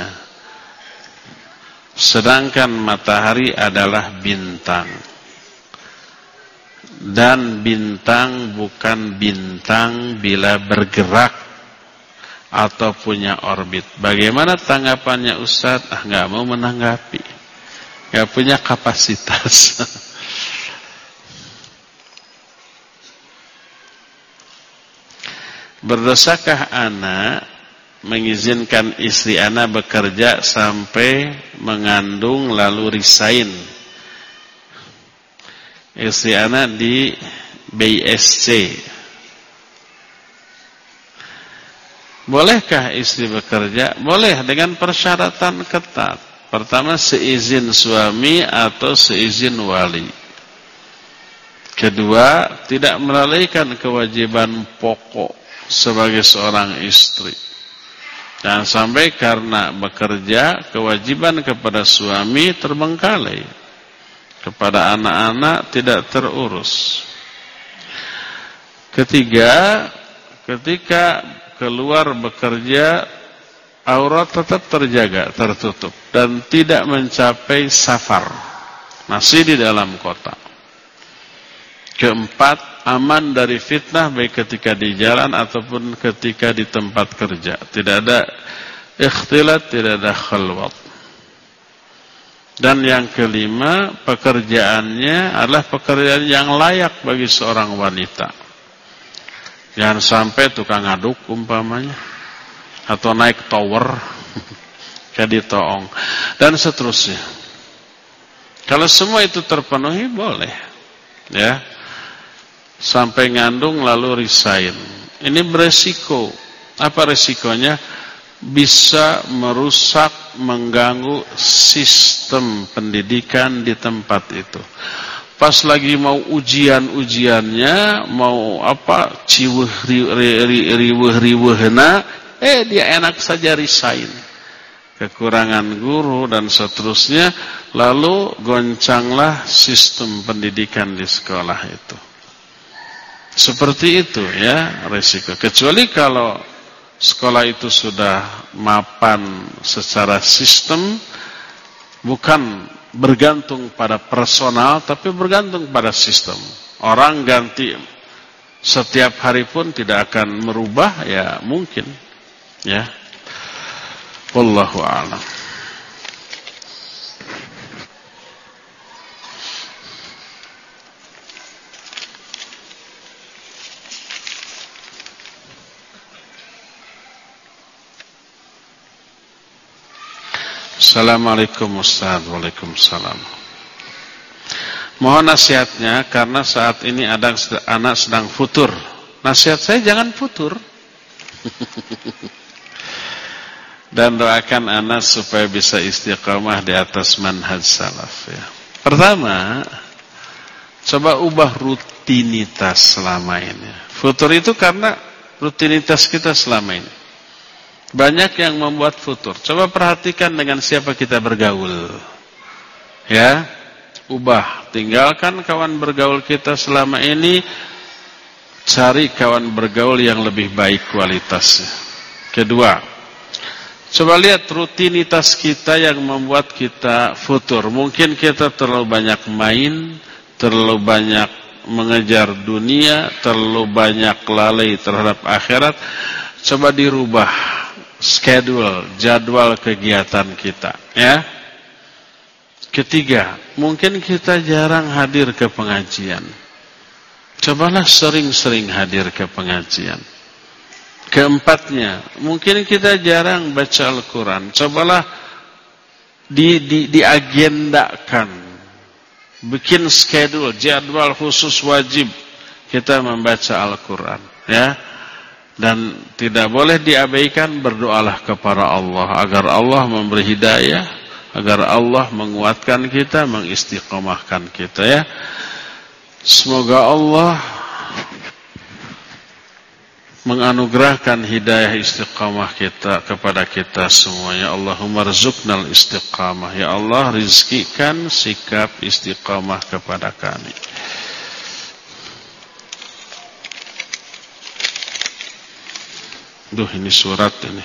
Sedangkan matahari adalah bintang. Dan bintang bukan bintang bila bergerak atau punya orbit. Bagaimana tanggapannya Ustaz? Ah, nggak mau menanggapi, nggak punya kapasitas. Berdosakah anak mengizinkan istri anak bekerja sampai mengandung lalu resign? Istri anak di B I S C. Bolehkah istri bekerja? Boleh dengan persyaratan ketat. Pertama, seizin suami atau seizin wali. Kedua, tidak melalaikan kewajiban pokok sebagai seorang istri. Jangan sampai karena bekerja, kewajiban kepada suami terbengkalai. Kepada anak-anak tidak terurus. Ketiga, ketika keluar bekerja, aurat tetap terjaga, tertutup, dan tidak mencapai safar, masih di dalam kota. Keempat, aman dari fitnah baik ketika di jalan ataupun ketika di tempat kerja. Tidak ada ikhtilat, tidak ada khalwat. Dan yang kelima, pekerjaannya adalah pekerjaan yang layak bagi seorang wanita. Jangan sampai tukang ngaduk umpamanya, atau naik tower kayak di Toong, dan seterusnya. Kalau semua itu terpenuhi boleh, ya. Sampai ngandung lalu resign. Ini beresiko. Apa resikonya? Bisa merusak, mengganggu sistem pendidikan di tempat itu. Pas lagi mau ujian-ujiannya, mau apa, ciweh riweh riwehna, eh dia enak saja resign. Kekurangan guru dan seterusnya, lalu goncanglah sistem pendidikan di sekolah itu. Seperti itu ya resiko. Kecuali kalau sekolah itu sudah mapan secara sistem, bukan bergantung pada personal, tapi bergantung pada sistem. Orang ganti setiap hari pun tidak akan merubah, ya mungkin, ya. Wallahu a'lam. Assalamualaikum Ustaz. Waalaikumsalam. Mohon nasihatnya karena saat ini ada anak sedang futur. Nasihat saya jangan futur. Dan doakan anak supaya bisa istiqamah di atas manhaj salaf ya. Pertama, coba ubah rutinitas selama ini. Futur itu karena rutinitas kita selama ini. Banyak yang membuat futur. Coba perhatikan dengan siapa kita bergaul. Ya, ubah. Tinggalkan kawan bergaul kita selama ini. Cari kawan bergaul yang lebih baik kualitasnya. Kedua, coba lihat rutinitas kita yang membuat kita futur. Mungkin kita terlalu banyak main, terlalu banyak mengejar dunia, terlalu banyak lalai terhadap akhirat. Coba dirubah schedule, jadwal kegiatan kita, ya. Ketiga, mungkin kita jarang hadir ke pengajian. Cobalah sering-sering hadir ke pengajian. Keempatnya, mungkin kita jarang baca Al-Quran. Cobalah di, di, diagendakan, bikin schedule, jadwal khusus wajib kita membaca Al-Quran, ya. Dan tidak boleh diabaikan, berdoalah kepada Allah agar Allah memberi hidayah, agar Allah menguatkan kita, mengistiqomahkan kita ya. Semoga Allah menganugerahkan hidayah istiqamah kita kepada kita semuanya. Allahumma rzuqnal istiqamah. Ya Allah, rizkikan sikap istiqamah kepada kami. Duh, ini surat ini.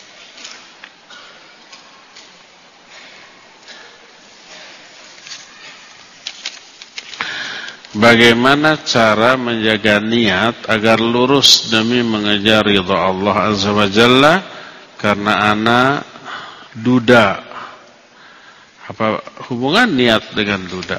Bagaimana cara menjaga niat agar lurus demi mengejar ridha Allah Azza wa Jalla? Karena ana duda. Apa hubungan niat dengan duda?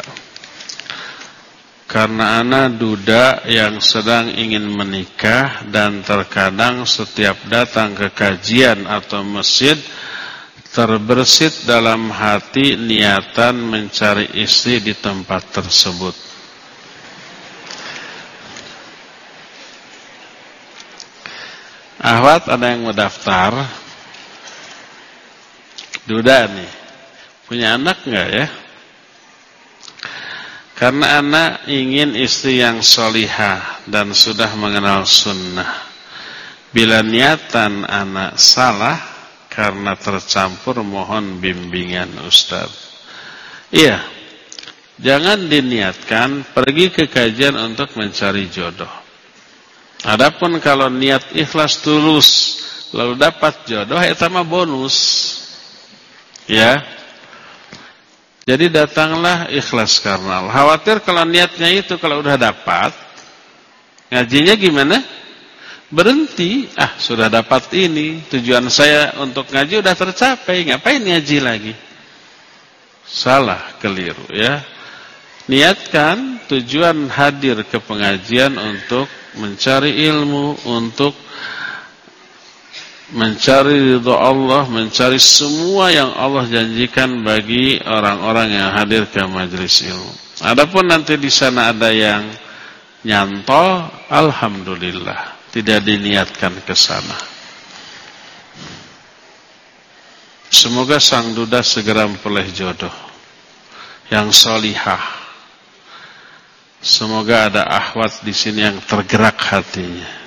Karena ana duda yang sedang ingin menikah dan terkadang setiap datang ke kajian atau masjid terbersit dalam hati niatan mencari istri di tempat tersebut. Ahwat, ada yang mau daftar? Duda nih, punya anak enggak ya? Karena anak ingin istri yang solihah dan sudah mengenal sunnah. Bila niatan anak salah karena tercampur, mohon bimbingan Ustaz. Iya, jangan diniatkan pergi ke kajian untuk mencari jodoh. Adapun kalau niat ikhlas tulus lalu dapat jodoh, itu mah bonus. Ya. Jadi datanglah ikhlas karena Allah. Khawatir kalau niatnya itu kalau udah dapat, ngajinya gimana? Berhenti. Ah, sudah dapat ini, tujuan saya untuk ngaji udah tercapai, ngapain ngaji lagi? Salah, keliru ya. Niatkan tujuan hadir ke pengajian untuk mencari ilmu, untuk mencari ridha Allah, mencari semua yang Allah janjikan bagi orang-orang yang hadir ke majelis ilmu. Adapun nanti di sana ada yang nyantol, alhamdulillah, tidak diniatkan ke sana. Semoga sang duda segera memperoleh jodoh yang solihah. Semoga ada akhwat di sini yang tergerak hatinya.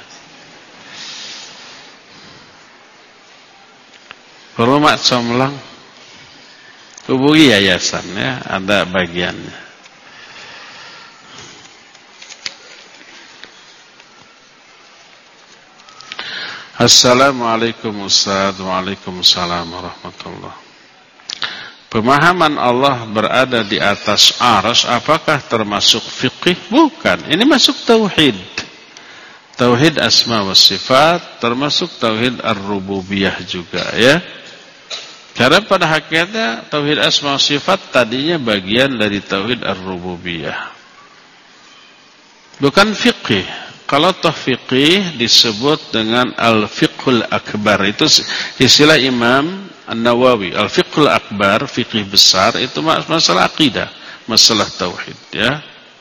Rumah Comlang, hubungi yayasan ya, ada bagiannya. Assalamualaikum Ustaz. Waalaikumsalam warahmatullahi. Pemahaman Allah berada di atas arsy apakah termasuk fikih? Bukan. Ini masuk tauhid. Tauhid asma wa sifat, termasuk tauhid ar-rububiyah juga, ya. Karena pada hakikatnya tauhid asma wa sifat tadinya bagian dari tauhid ar-rububiyah. Bukan fikih. Kalau toh fikih disebut dengan al-fiqhul akbar. Itu istilah Imam An-Nawawi. Al-fiqhul akbar, fikih besar, itu masalah akidah, masalah tauhid, ya.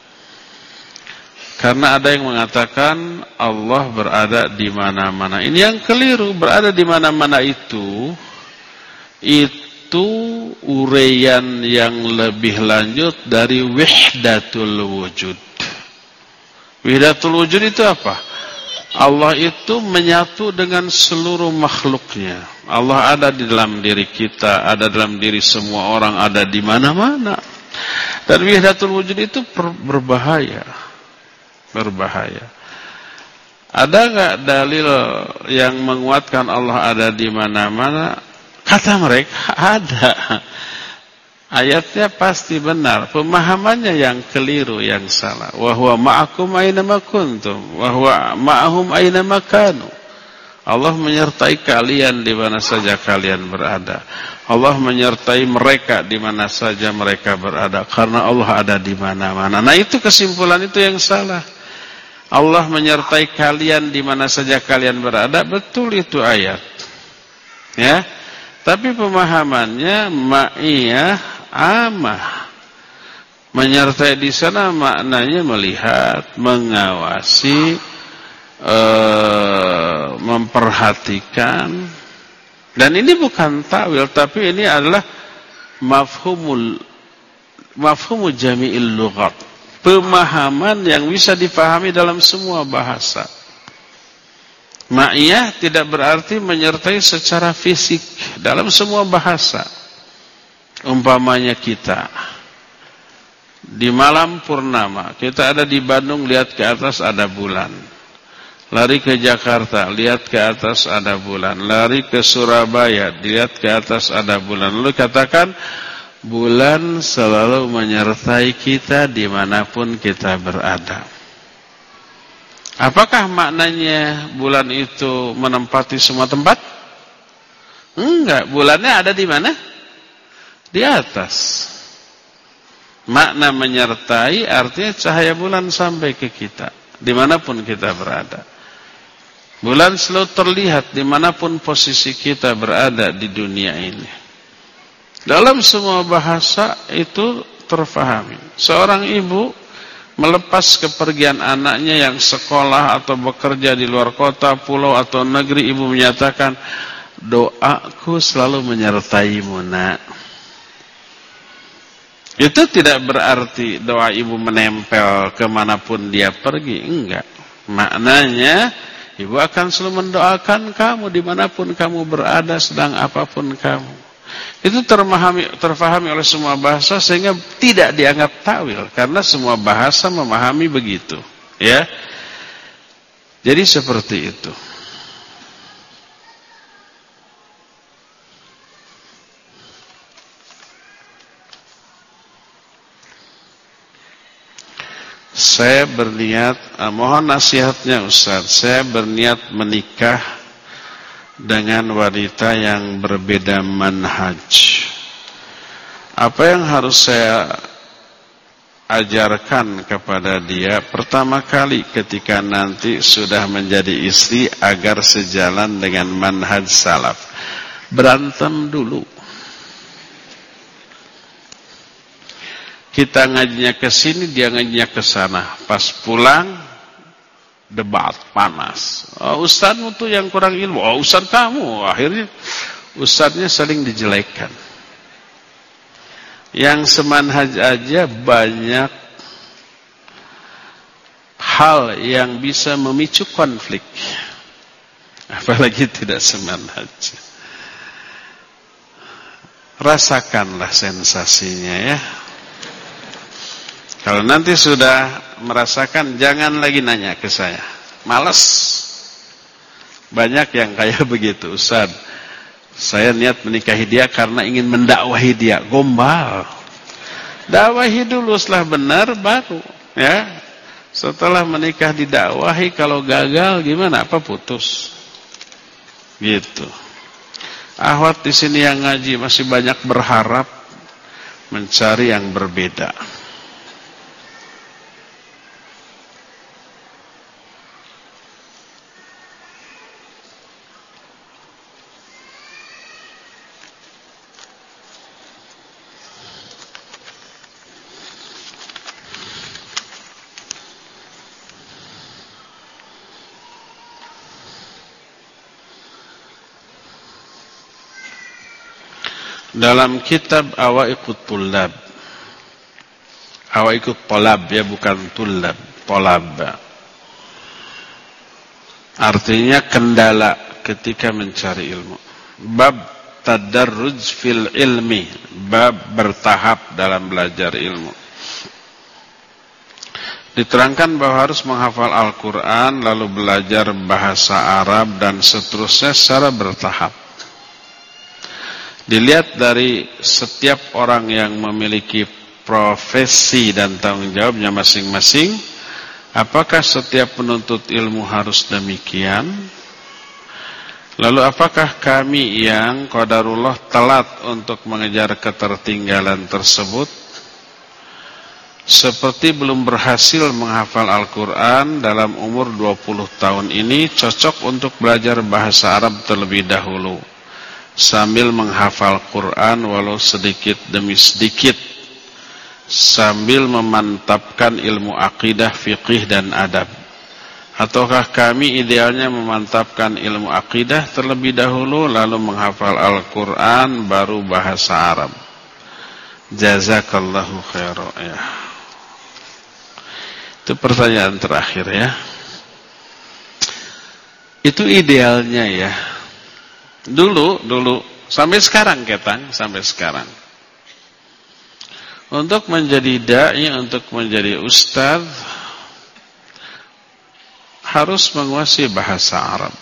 Karena ada yang mengatakan Allah berada di mana-mana. Ini yang keliru. Berada di mana-mana itu, itu uraian yang lebih lanjut dari wahdatul wujud. Wahdatul wujud itu apa? Allah itu menyatu dengan seluruh makhluknya. Allah ada di dalam diri kita, ada dalam diri semua orang, ada di mana-mana. Dan wahdatul wujud itu berbahaya. Berbahaya. Ada enggak dalil yang menguatkan Allah ada di mana-mana? Kata mereka ada. Ayatnya pasti benar, pemahamannya yang keliru, yang salah. Wa huwa ma'akum aina ma kuntum, wa huwa ma'ahum aina ma kanu. Allah menyertai kalian di mana saja kalian berada. Allah menyertai mereka di mana saja mereka berada, karena Allah ada di mana-mana. Nah, itu kesimpulan itu yang salah. Allah menyertai kalian di mana saja kalian berada, betul itu ayat. Ya. Tapi pemahamannya ma'iyah amah. Menyertai di sana maknanya melihat, mengawasi, ee, memperhatikan. Dan ini bukan ta'wil, tapi ini adalah mafhumul mafhumul jami'il lughat. Pemahaman yang bisa dipahami dalam semua bahasa. Ma'iyah tidak berarti menyertai secara fisik dalam semua bahasa. Umpamanya kita di malam purnama, kita ada di Bandung, lihat ke atas ada bulan. Lari ke Jakarta, lihat ke atas ada bulan. Lari ke Surabaya, lihat ke atas ada bulan. Lalu katakan, bulan selalu menyertai kita dimanapun kita berada. Apakah maknanya bulan itu menempati semua tempat? Enggak, bulannya ada di mana? Di atas. Makna menyertai artinya cahaya bulan sampai ke kita, dimanapun kita berada. Bulan selalu terlihat dimanapun posisi kita berada di dunia ini. Dalam semua bahasa itu terfahami. Seorang ibu melepas kepergian anaknya yang sekolah atau bekerja di luar kota, pulau atau negeri, ibu menyatakan, doaku selalu menyertaimu, nak. Itu tidak berarti doa ibu menempel kemanapun dia pergi. Enggak. Maknanya, ibu akan selalu mendoakan kamu dimanapun kamu berada, sedang apapun kamu. Itu terfahami, terfahami oleh semua bahasa sehingga tidak dianggap takwil karena semua bahasa memahami begitu, ya. Jadi seperti itu. Saya berniat, eh, mohon nasihatnya Ustaz. Saya berniat menikah dengan wanita yang berbeda manhaj. Apa yang harus saya ajarkan kepada dia pertama kali ketika nanti sudah menjadi istri agar sejalan dengan manhaj salaf? Berantem dulu. Kita ngajinya ke sini, dia ngajinya ke sana. Pas pulang debat panas. Oh, ustadzmu tuh yang kurang ilmu. Oh, ustadz kamu. Akhirnya ustadznya saling dijelekkan. Yang semanhaj aja banyak hal yang bisa memicu konflik. Apalagi tidak semanhaj. Rasakanlah sensasinya, ya. Kalau nanti sudah merasakan, jangan lagi nanya ke saya. Males. Banyak yang kayak begitu, Ustaz. Saya niat menikahi dia karena ingin mendakwahi dia. Gombal. Dakwahi dulu, setelah benar baru, ya. Setelah menikah didakwahi, kalau gagal gimana? Apa putus? Gitu. Ahwat di sini yang ngaji masih banyak berharap mencari yang berbeda. Dalam kitab Awaiqut Tullab, Awaiqut Tolab, ya, bukan Tullab, Tolab, artinya kendala ketika mencari ilmu. Bab tadarruj fil ilmi, bab bertahap dalam belajar ilmu. Diterangkan bahwa harus menghafal Al-Quran, lalu belajar bahasa Arab dan seterusnya secara bertahap. Dilihat dari setiap orang yang memiliki profesi dan tanggung jawabnya masing-masing, apakah setiap penuntut ilmu harus demikian? Lalu apakah kami yang qadarullah telat untuk mengejar ketertinggalan tersebut? Seperti belum berhasil menghafal Al-Quran dalam umur dua puluh tahun ini, cocok untuk belajar bahasa Arab terlebih dahulu sambil menghafal Quran walau sedikit demi sedikit, sambil memantapkan ilmu akidah, fiqih dan adab. Ataukah kami idealnya memantapkan ilmu akidah terlebih dahulu lalu menghafal Al-Quran baru bahasa Arab? Jazakallahu khairan, ya. Itu pertanyaan terakhir, ya. Itu idealnya, ya. Dulu, dulu, sampai sekarang ketang, sampai sekarang. Untuk menjadi da'i, untuk menjadi ustaz, harus menguasai bahasa Arab.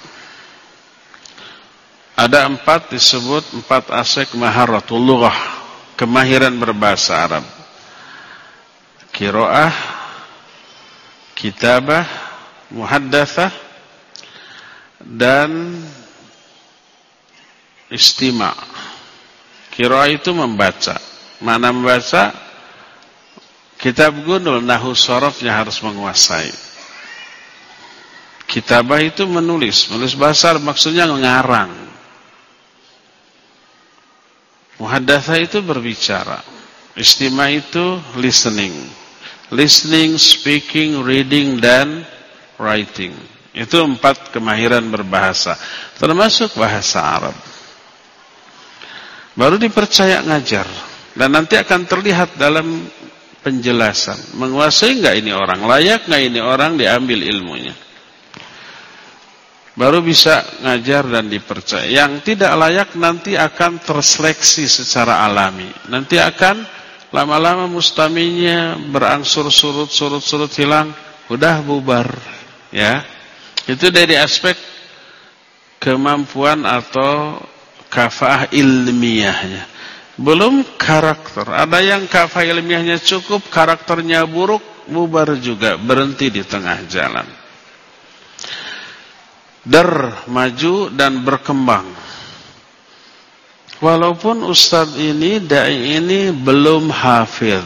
Ada empat disebut, empat aspek maharatul lughah, kemahiran berbahasa Arab. Qiraah, kitabah, muhaddatsah, dan istima'. Qiraah itu membaca. Mana membaca? Kitab gundul, nahwu sharafnya harus menguasai. Kitabah itu menulis, menulis bahasa Arab, maksudnya mengarang. Muhaddatsah itu berbicara. Istima' itu listening. Listening, speaking, reading, dan writing. Itu empat kemahiran berbahasa, termasuk bahasa Arab. Baru dipercaya ngajar, dan nanti akan terlihat dalam penjelasan. Menguasai enggak ini orang, layak enggak ini orang diambil ilmunya. Baru bisa ngajar dan dipercaya. Yang tidak layak nanti akan terseleksi secara alami. Nanti akan lama-lama mustaminya berangsur surut, surut, surut hilang, udah bubar, ya. Itu dari aspek kemampuan atau kafaah ilmiahnya. Belum karakter. Ada yang kafaah ilmiahnya cukup, karakternya buruk, bubar juga, berhenti di tengah jalan. Der, maju dan berkembang. Walaupun ustadz ini, dai ini belum hafidh,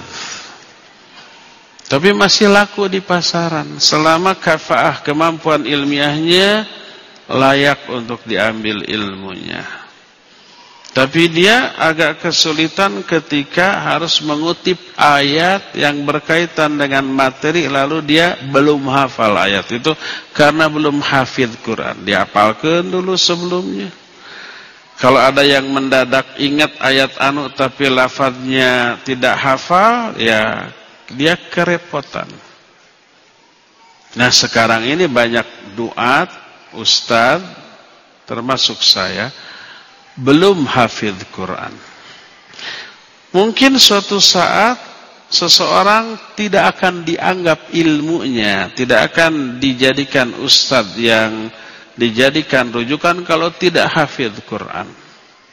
tapi masih laku di pasaran selama kafaah kemampuan ilmiahnya layak untuk diambil ilmunya. Tapi dia agak kesulitan ketika harus mengutip ayat yang berkaitan dengan materi, lalu dia belum hafal ayat itu karena belum hafidh Quran. Dihafalkan dulu sebelumnya. Kalau ada yang mendadak ingat ayat anu tapi lafadznya tidak hafal, ya dia kerepotan. Nah sekarang ini banyak duat, ustadz, termasuk saya, belum hafidh Quran. Mungkin suatu saat seseorang tidak akan dianggap ilmunya, tidak akan dijadikan ustadz yang dijadikan rujukan kalau tidak hafidh Quran.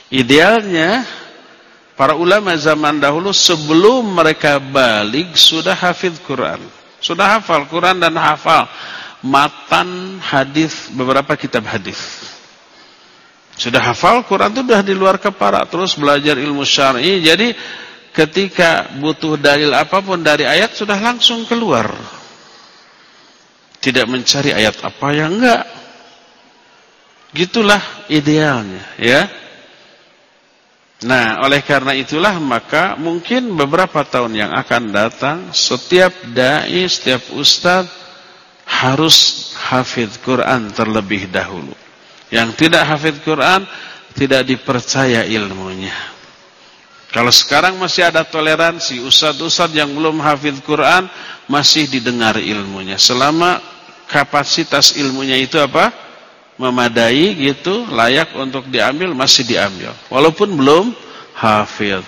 Idealnya para ulama zaman dahulu sebelum mereka balik sudah hafid Quran, sudah hafal Quran dan hafal matan hadis, beberapa kitab hadis. Sudah hafal Quran itu sudah di luar kepala, terus belajar ilmu syar'i. Jadi ketika butuh dalil apapun dari ayat sudah langsung keluar. Tidak mencari ayat apa yang enggak. Gitulah idealnya, ya. Nah, oleh karena itulah maka mungkin beberapa tahun yang akan datang setiap dai, setiap ustaz harus hafidz Quran terlebih dahulu. Yang tidak hafidz Quran tidak dipercaya ilmunya. Kalau sekarang masih ada toleransi, ustaz-ustaz yang belum hafidz Quran masih didengar ilmunya. Selama kapasitas ilmunya itu apa? Memadai gitu, layak untuk diambil, masih diambil. Walaupun belum hafidz.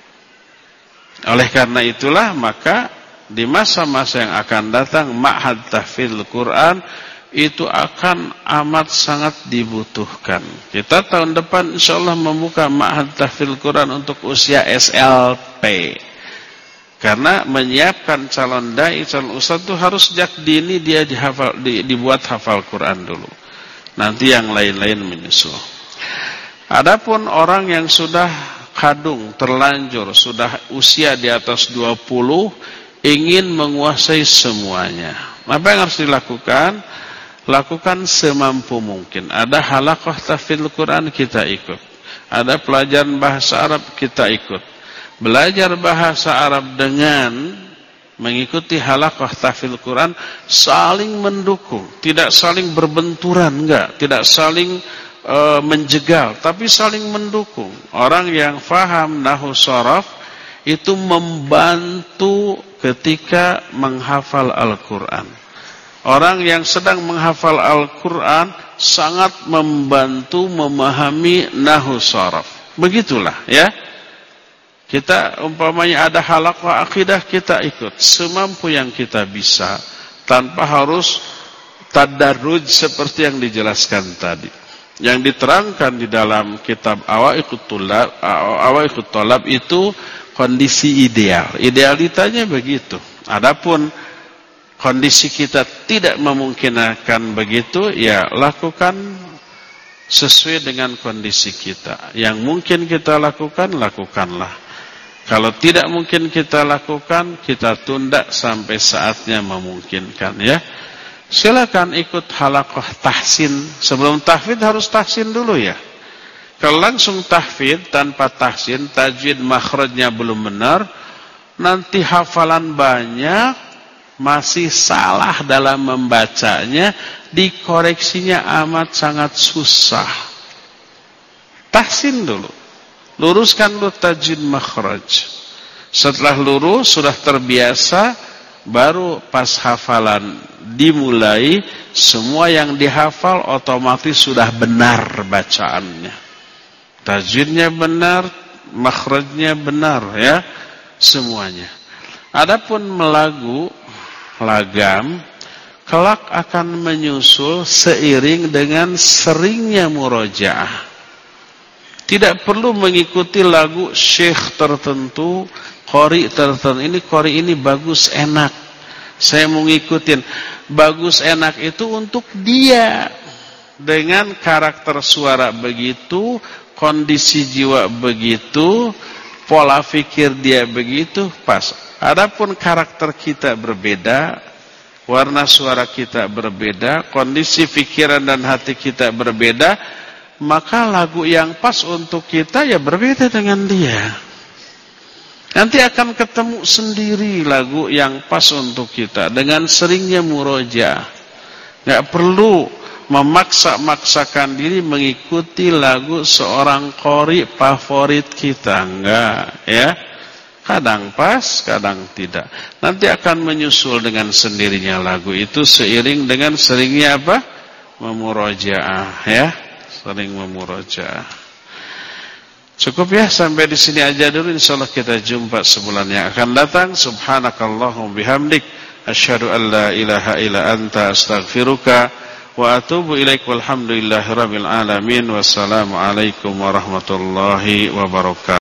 Oleh karena itulah maka di masa-masa yang akan datang ma'had tahfidzul Quran itu akan amat sangat dibutuhkan. Kita tahun depan insyaallah membuka ma'had tahfidzul Quran untuk usia S L P. Karena menyiapkan calon dai, calon ustaz itu harus sejak dini dia dihafal, di, dibuat hafal Quran dulu. Nanti yang lain-lain menyusul. Adapun orang yang sudah kadung, terlanjur, sudah usia di atas dua puluh, ingin menguasai semuanya. Apa yang harus dilakukan? Lakukan semampu mungkin. Ada halaqah tahfidzul Quran, kita ikut. Ada pelajaran bahasa Arab, kita ikut. Belajar bahasa Arab dengan mengikuti halaqah tahfidzul Quran saling mendukung, tidak saling berbenturan, enggak, tidak saling e, menjegal, tapi saling mendukung. Orang yang faham nahwu sharaf itu membantu ketika menghafal Al-Qur'an. Orang yang sedang menghafal Al-Qur'an sangat membantu memahami nahwu sharaf. Begitulah, ya. Kita umpamanya ada halaqah akidah, kita ikut semampu yang kita bisa tanpa harus tadarruj seperti yang dijelaskan tadi. Yang diterangkan di dalam kitab Awaiqut Thulab, Awaiqut Thulab itu kondisi ideal. Idealitanya begitu. Adapun kondisi kita tidak memungkinkan begitu, ya lakukan sesuai dengan kondisi kita. Yang mungkin kita lakukan, lakukanlah. Kalau tidak mungkin kita lakukan, kita tunda sampai saatnya memungkinkan, ya. Silakan ikut halaqah tahsin. Sebelum tahfidz harus tahsin dulu, ya. Kalau langsung tahfidz tanpa tahsin, tajwid makhrajnya belum benar, nanti hafalan banyak, masih salah dalam membacanya, dikoreksinya amat sangat susah. Tahsin dulu. Luruskan dulu tajwid makhraj. Setelah lurus, sudah terbiasa, baru pas hafalan dimulai, semua yang dihafal otomatis sudah benar bacaannya. Tajwidnya benar, makhrajnya benar, ya, semuanya. Adapun melagu, lagam, kelak akan menyusul seiring dengan seringnya murojaah. Tidak perlu mengikuti lagu syekh tertentu, qori tertentu. Ini qori ini bagus, enak. Saya mau ngikutin. Bagus, enak itu untuk dia. Dengan karakter suara begitu, kondisi jiwa begitu, pola fikir dia begitu, pas. Adapun karakter kita berbeda, warna suara kita berbeda, kondisi pikiran dan hati kita berbeda, maka lagu yang pas untuk kita ya berbeda dengan dia. Nanti akan ketemu sendiri lagu yang pas untuk kita dengan seringnya murojaah. Enggak perlu memaksa-maksakan diri mengikuti lagu seorang qori favorit kita, enggak, ya. Kadang pas, kadang tidak. Nanti akan menyusul dengan sendirinya lagu itu seiring dengan seringnya apa? Memurojaah, ya. Sering memurojaah. Cukup ya, sampai di sini aja dulu. Insyaallah kita jumpa sebulan yang akan datang. Subhanakallahumma bihamdik, asyhadu an la ilaha illa anta, astaghfiruka wa atubu ilaik walhamdulillahirabbil alamin. Wassalamu alaikum warahmatullahi wabarakatuh.